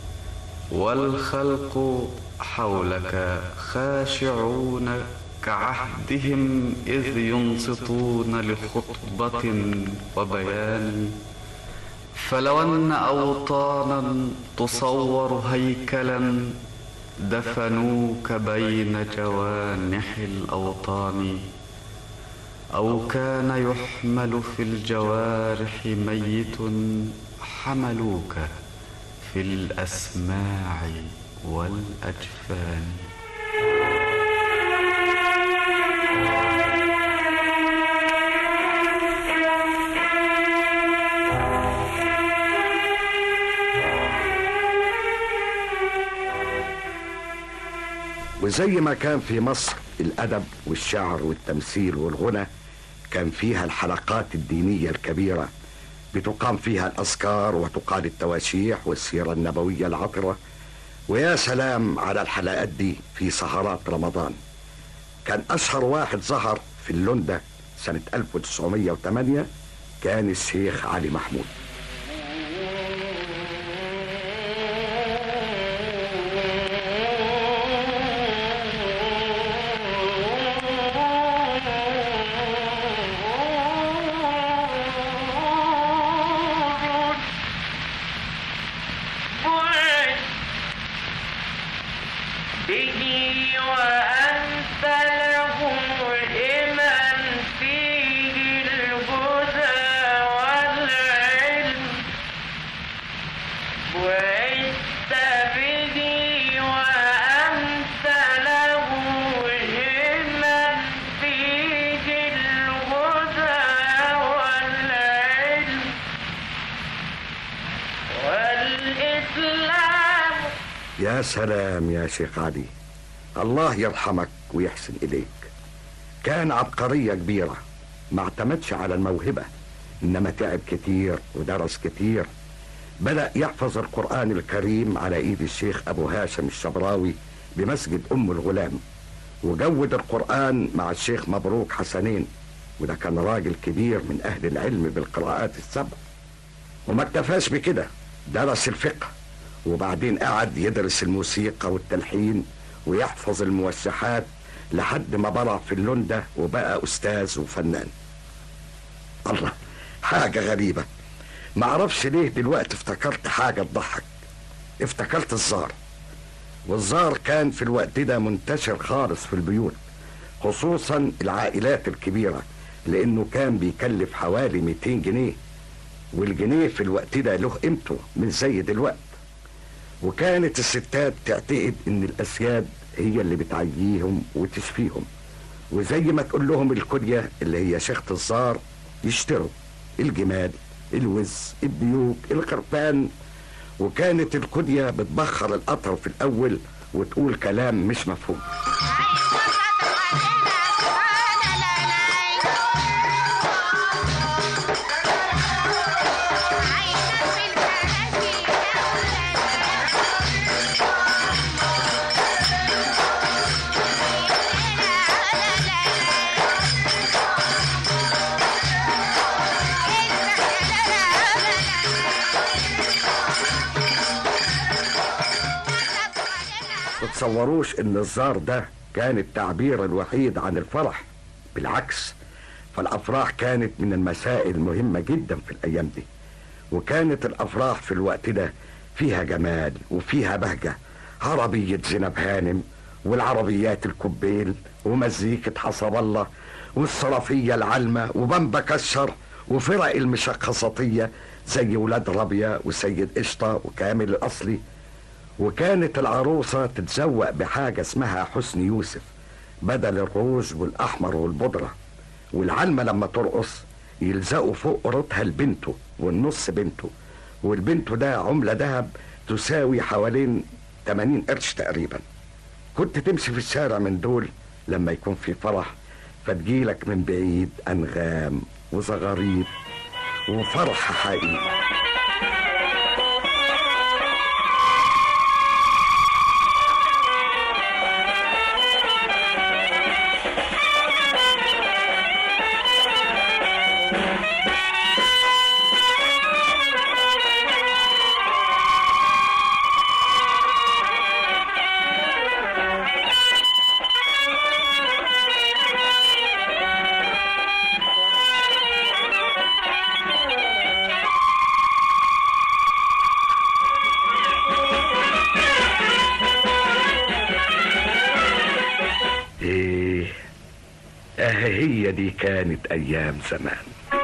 والخلق حولك خاشعون كعهدهم إذ ينصتون لخطبة وبيان. فلو أن أوطانا تصور هيكلا دفنوك بين جوانح الأوطان، أو كان يحمل في الجوارح ميت حملوك في الأسماع والأجفان. وزي ما كان في مصر الأدب والشعر والتمثيل والغنى، كان فيها الحلقات الدينية الكبيرة بتقام فيها الأذكار وتقال التواشيح والسيرة النبوية العطرة. ويا سلام على الحلقات دي في سهرات رمضان. كان أشهر واحد ظهر في اللندة سنة 1908 كان الشيخ علي محمود. به وأنت له الإمام فيه الهدى والعلم وعدت به وأنت له الإمام فيه الهدى والعلم والإسلام. يا سلام يا شيخ علي، الله يرحمك ويحسن إليك. كان عبقرية كبيرة، ما اعتمدش على الموهبة، إنما تعب كتير ودرس كتير. بدأ يحفظ القرآن الكريم على إيد الشيخ أبو هاشم الشبراوي بمسجد أم الغلام، وجود القرآن مع الشيخ مبروك حسنين، وده كان راجل كبير من أهل العلم بالقراءات السبع. وما اكتفاش بكده، درس الفقه، وبعدين قعد يدرس الموسيقى والتلحين ويحفظ الموشحات لحد ما برع في اللون ده وبقى أستاذ وفنان. الله، حاجة غريبة، معرفش ليه دلوقتي افتكرت حاجة تضحك. افتكرت الزار، والزار كان في الوقت ده منتشر خالص في البيوت، خصوصا العائلات الكبيرة، لأنه كان بيكلف حوالي 200 جنيه، والجنيه في الوقت ده له قيمته مش زي دلوقتي. وكانت الستات تعتقد ان الاسياد هي اللي بتعييهم وتشفيهم، وزي ما تقول لهم الكلية اللي هي شيخة الزار يشتروا الجمال، الوز، الديوك، الخرفان. وكانت الكلية بتبخر القطر في الاول وتقول كلام مش مفهوم. تصوروش ان الزار ده كان التعبير الوحيد عن الفرح، بالعكس، فالافراح كانت من المسائل المهمة جدا في الايام دي. وكانت الافراح في الوقت ده فيها جمال وفيها بهجة، عربية زينب هانم والعربيات الكوبيل ومزيكة حسب الله والصرافية العلمة وبمبا كشر وفرق المشخصاتية زي ولاد ربيع وسيد قشطة وكامل الاصلي. وكانت العروسة تتزوق بحاجة اسمها حسن يوسف بدل الروج والأحمر والبودرة. والعلمة لما ترقص يلزقوا فوق قرطها البنته والنص بنته، والبنته ده عملة دهب تساوي حوالين 80 قرش تقريبا. كنت تمشي في الشارع من دول لما يكون في فرح، فتجيلك من بعيد أنغام وزغاريد وفرح حقيقي. هي دي كانت ايام زمان.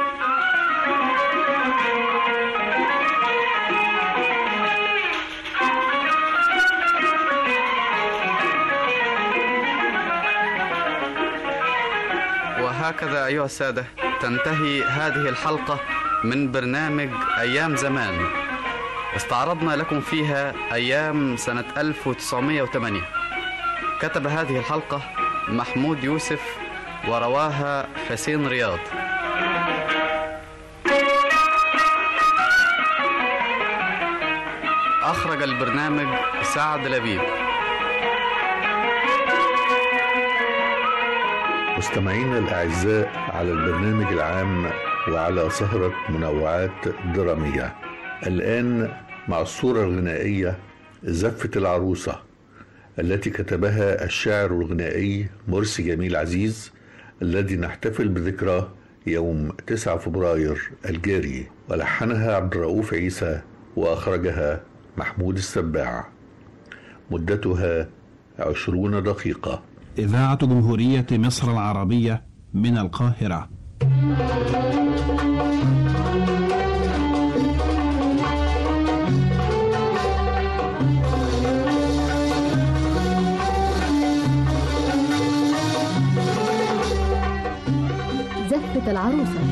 وهكذا ايها السادة تنتهي هذه الحلقة من برنامج ايام زمان، استعرضنا لكم فيها ايام سنة 1908. كتب هذه الحلقة محمود يوسف ورواها حسين رياض. أخرج البرنامج سعد لبيب. مستمعينا الأعزاء على البرنامج العام وعلى سهرة منوعات درامية، الآن مع الصورة الغنائية زفة العروسة التي كتبها الشاعر الغنائي مرسي جميل عزيز، الذي نحتفل بذكراه يوم 9 فبراير الجاري، ولحنها عبد الرؤوف عيسى وأخرجها محمود السباع. مدتها 20 دقيقة. إذاعة جمهورية مصر العربية من القاهرة. زفة العروسة.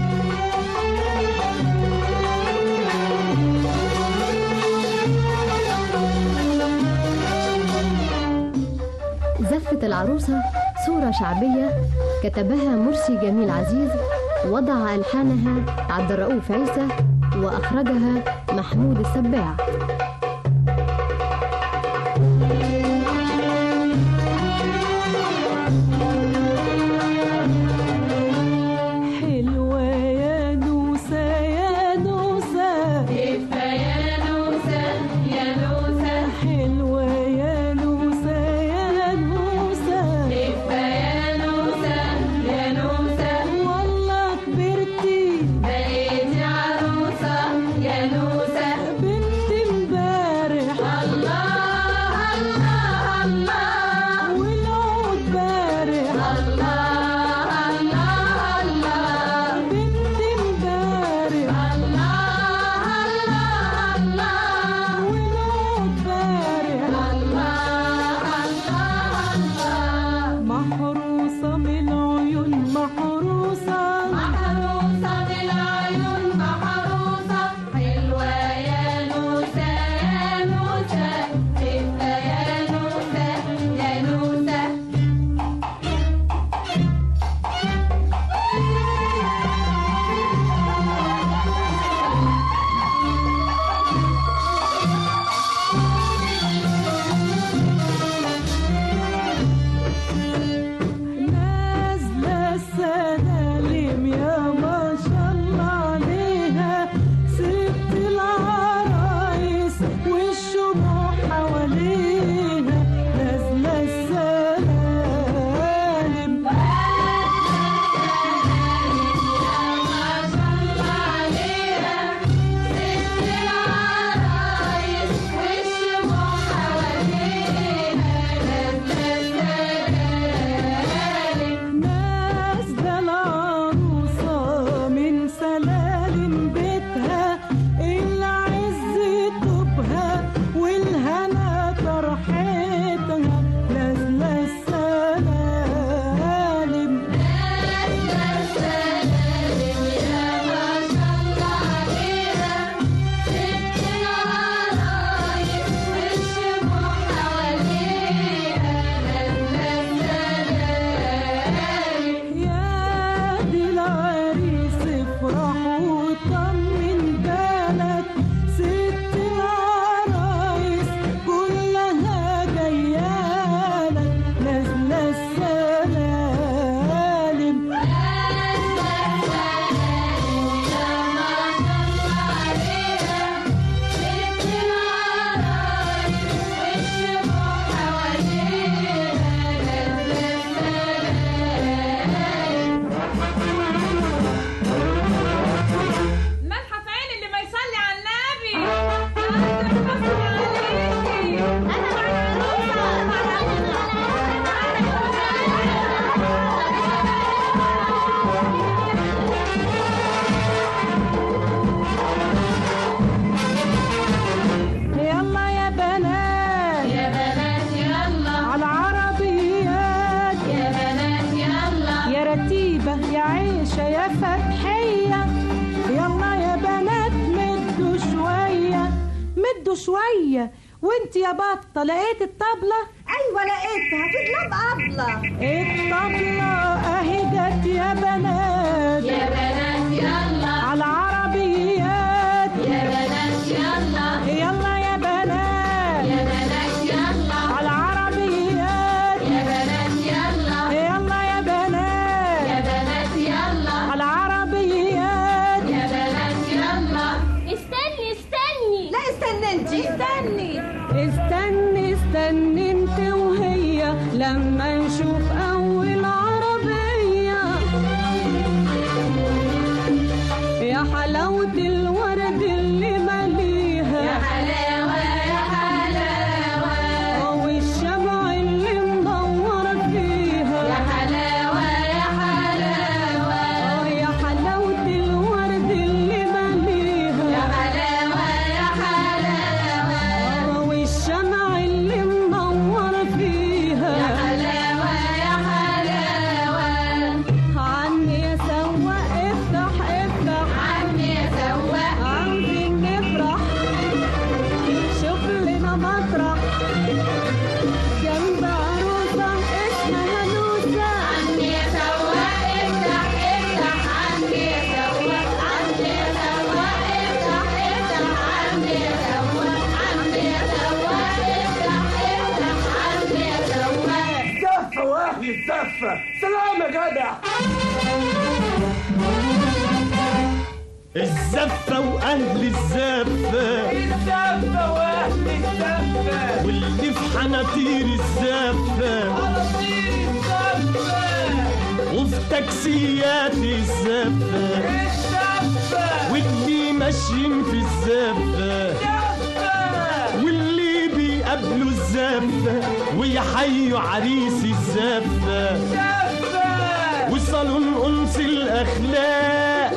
زفة العروسة صورة شعبية كتبها مرسي جميل عزيز، وضع ألحانها عبد الرؤوف عيسى، وأخرجها محمود السباع. شوية. وانت يا بطة لقيت الطبلة؟ ايوه لقيتها في دولاب أبلة. الطبلة اهي جت يا بنات، يا بنات يلا على العربيات، يا بنات يلا يلا يا بنات، يا بنات يلا على العربيات، يا بنات يلا يلا يا بنات، يا بنات يلا على العربيات، يا بنات يلا. استني استني. لا استني انت. استني استني انت وهي لما نشوف اول عربية، يا حلاوة الورد اللي ماليها، يا حلاوة يا حلاوة، والشمع اللي الزفة وأهل الزفة، الزفة وأهل الزفة، واللي في حناطير الزفة، حناطير الزفة، وفي تاكسيات الزفة، الزفة، واللي ماشيين في الزفة، واللي بيقابلوا الزفة ويحيوا عريس الزفة، وصالون أنس الأخلاق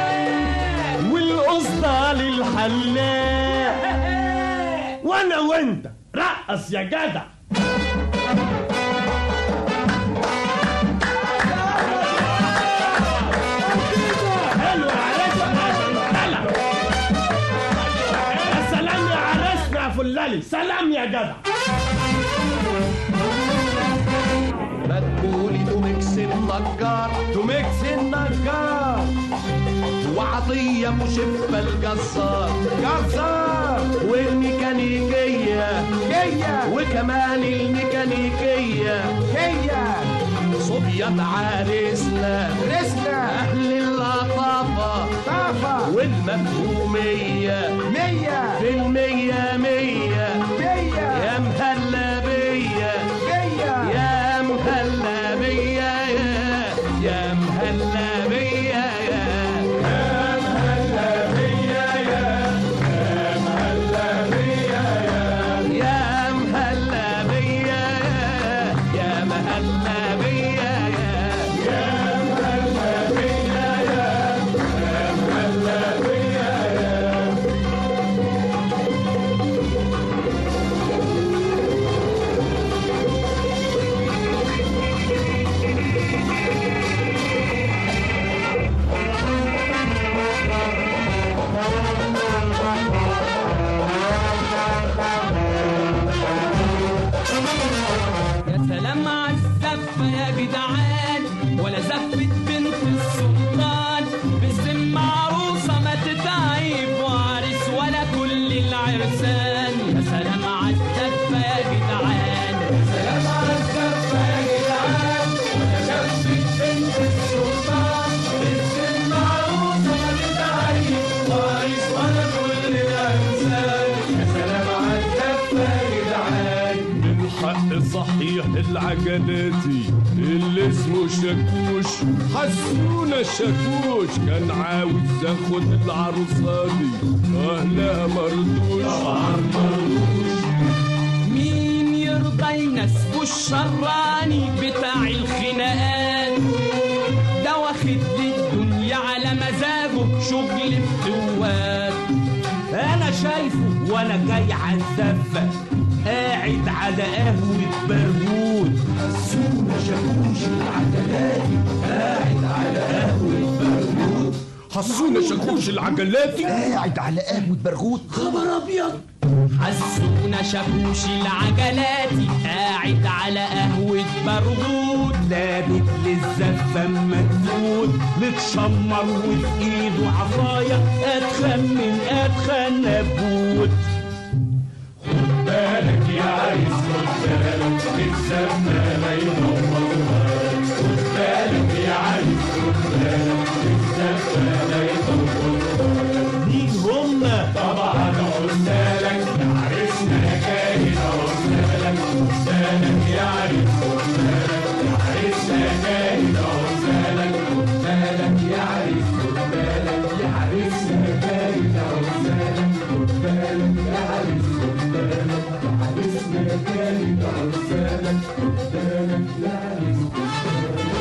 والقصة للحلاق. وأنا وأنت رقص يا جدع. حلو يا عريسنا يا سلام يا عريسنا يا فلالي، سلام يا جدع. مدبولي توميكس النجار، توميكس النجار، وعطية مشبة الجزار، جزار، والميكانيكية وكمان الميكانيكية صبيان عريسنا أهل اللطافة والمفهومية 100% يا مهلا بيا يا مهلا بيا يا مهلا بيا يا مهلا بيا يا مهلا بيا يا مهلا بيا يا مهلا بيا يا مهلا بيا يا مهلا بيا. يا سلام عالزفة يا جدعان، ولا زفة بنت السلطان، باسم عروسة ما تتعيب وعرس ولا كل العرسان. يا سلام عالزفة يا جدعان، يا سلام عالزفة يا جدعان، ولا زفة بنت السلطان، باسم عروسة ما تتعيب وعرس ولا كل العرسان. يا سلام عالزفة يا جدعان. الحق صحيح العجلاتي اللي اسمه شاكوش، حسونا شاكوش كان عاوز ياخد العروسة دي، اهلها مرضوش مين يرضى ينسبه الشراني بتاع الخناقات ده، واخد للدنيا على مزاجه شغل فتوات. انا شايفه وانا جاي عالزفة قاعد على قهوة برغوت، حسونا شاكوش العجلاتي قاعد على قهوة برغوت، حسونا شاكوش العجلاتي قاعد على قهوة برغوت. خبر ابيض، حسونا شاكوش العجلاتي قاعد على قهوة برغوت، لابد للزفة مدفون متشمر وفي ايده عصاية اتخن من اتخن نبوت. خد بالك يا عريس خد بالك الزفة لا يدورها، خد بالك يا عريس خد بالك الزفة لا يدورها. مين هما؟ طبعا قلنا لك يا عريسنا كاهن، قلنا لك خد بالك يا عريس خد بالك يا عريسنا كاهن، قلنا لك خد بالك يا عريس خد بالك يا عريسنا كاهن، قلنا لك خد بالك يا عريس خد بالك يا عريسنا كاهن، قلنا لك خد بالك يا عريس خد بالك.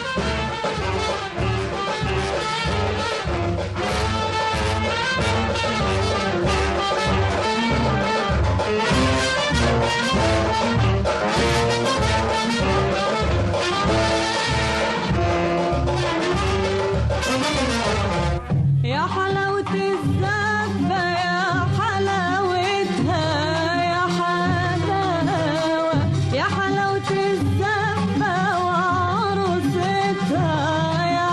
يا حلاوة الزفة يا حلاوتها يا حلاوة، يا حلاوة الزفة وعروستها يا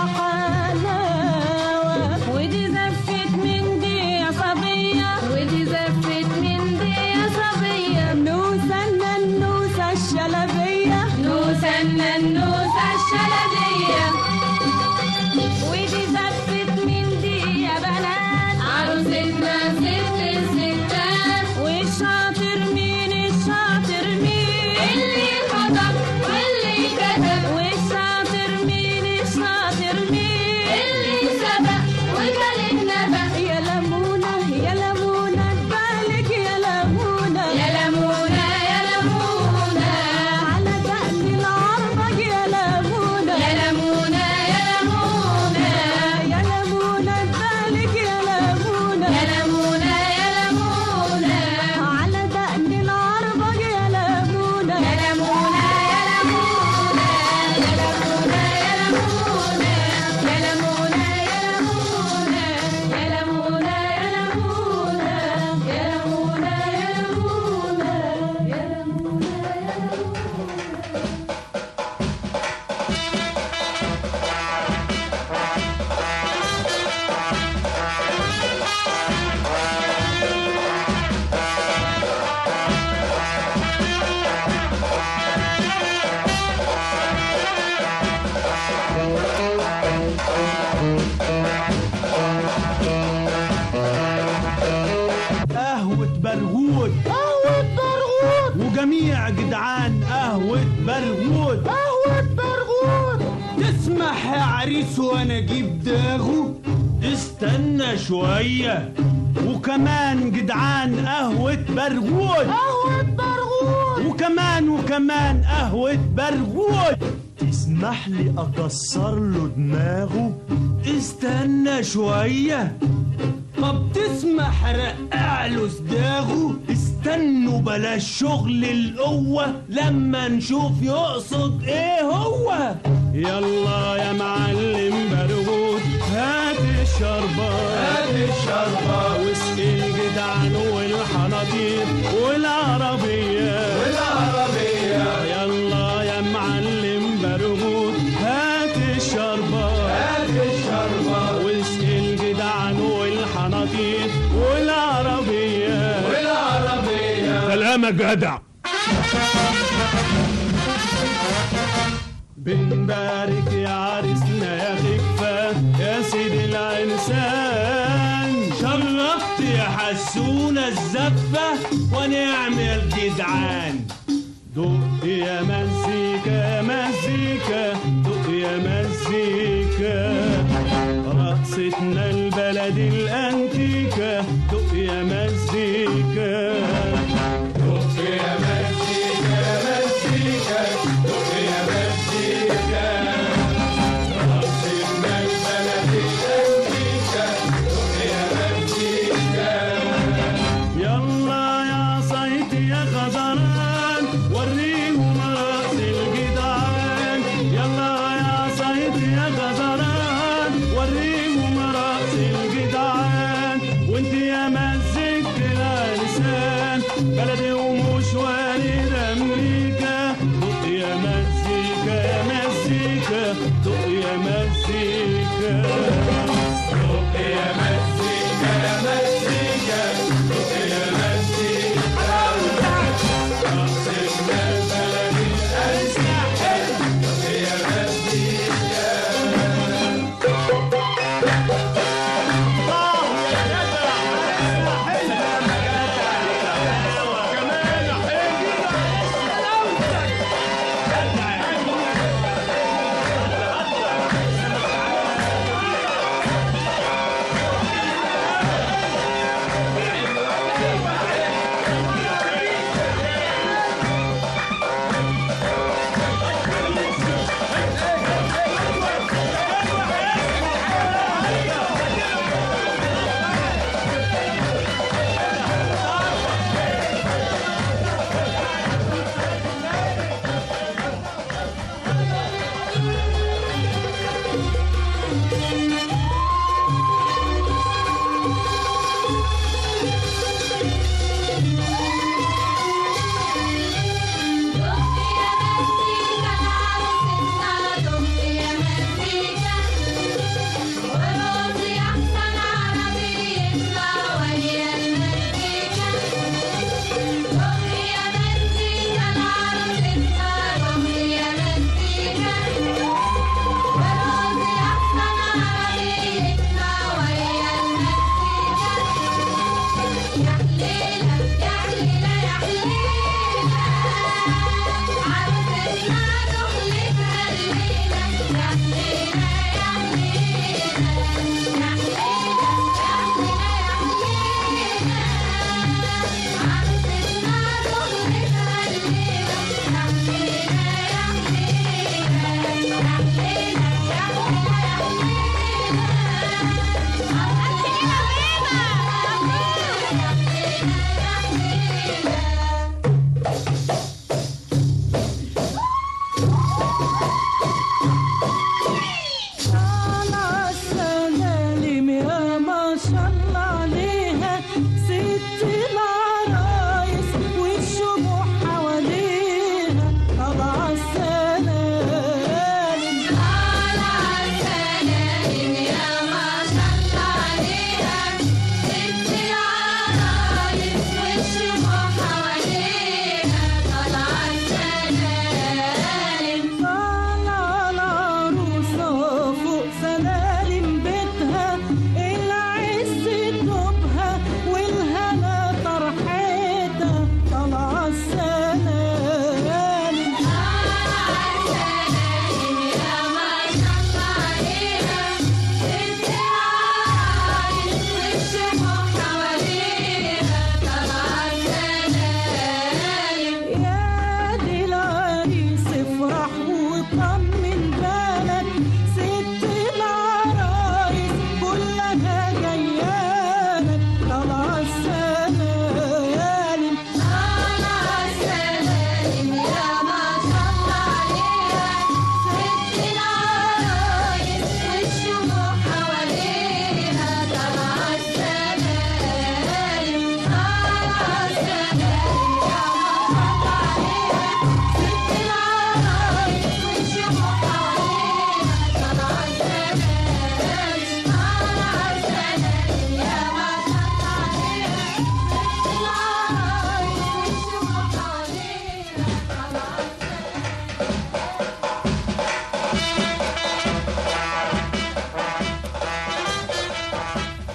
حلاوة. ودي زفت من دي يا صبية، ودي زفت من دي يا صبية، نوسة النوسة الشلبية، نوسة النوسة الشلبية. ودي زفت من دي يا بنات نبيع جدعان قهوة برغوت. قهوة برغوت. تسمح يا عريس وانا اجيب داغو؟ استنى شوية. وكمان جدعان قهوة برغوت. قهوة برغوت. وكمان قهوة برغوت. تسمح لي اكسر له دماغه؟ استنى شوية. طب تسمح رقع له صداغه؟ استنوا بلاش شغل القوة لما نشوف يقصد ايه هو. يلا يا معلم برغوت هات الشربات. هات الشربات واسقي الجدعان والحناطير والعربية. يلا يا معلم برغوت هات الشربات. هات الشربات واسقي الجدعان والحناطير والعربية. كلامك جدع. بنبارك يا عريسنا يا خفة يا سيدي العنسان. شرفت يا حسونة الزفة ونعمل جدعان. دق يا مزيكا مزيكا دق يا مزيكا رقصتنا البلد الأنتيكا. دق يا مزيكا دق يا مزيكا مزيكا دق يا مزيكا رقصتنا البلد الأنتيكا. دق يا مزيكا. يلا يا صيت يا خزران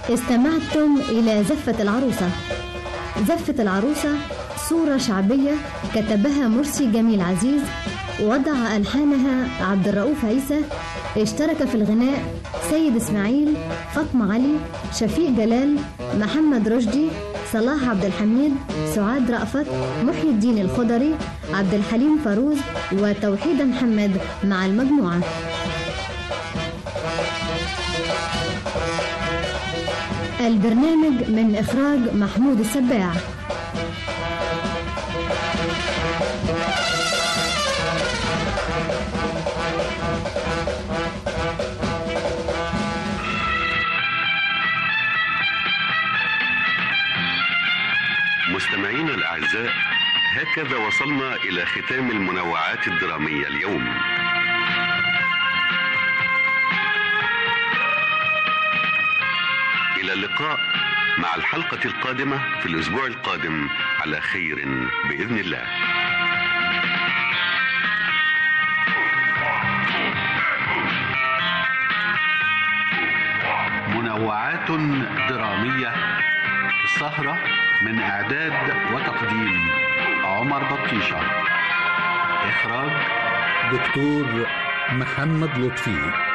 استمعتم إلى زفة العروسة. زفة العروسة صورة شعبية كتبها مرسي جميل عزيز، وضع ألحانها عبد الرؤوف عيسى. اشترك في الغناء سيد إسماعيل، فاطمة علي، شفيق جلال، محمد رشدي، صلاح عبد الحميد، سعاد رأفت، محي الدين الخضري، عبد الحليم فاروز، وتوحيد محمد مع المجموعة. البرنامج من إخراج محمود السباع. مستمعينا الأعزاء، هكذا وصلنا إلى ختام المنوعات الدرامية اليوم. إلى اللقاء مع الحلقة القادمة في الأسبوع القادم على خير بإذن الله. منوعات درامية، السهرة من إعداد وتقديم عمر بطيشة، إخراج دكتور محمد لطفي.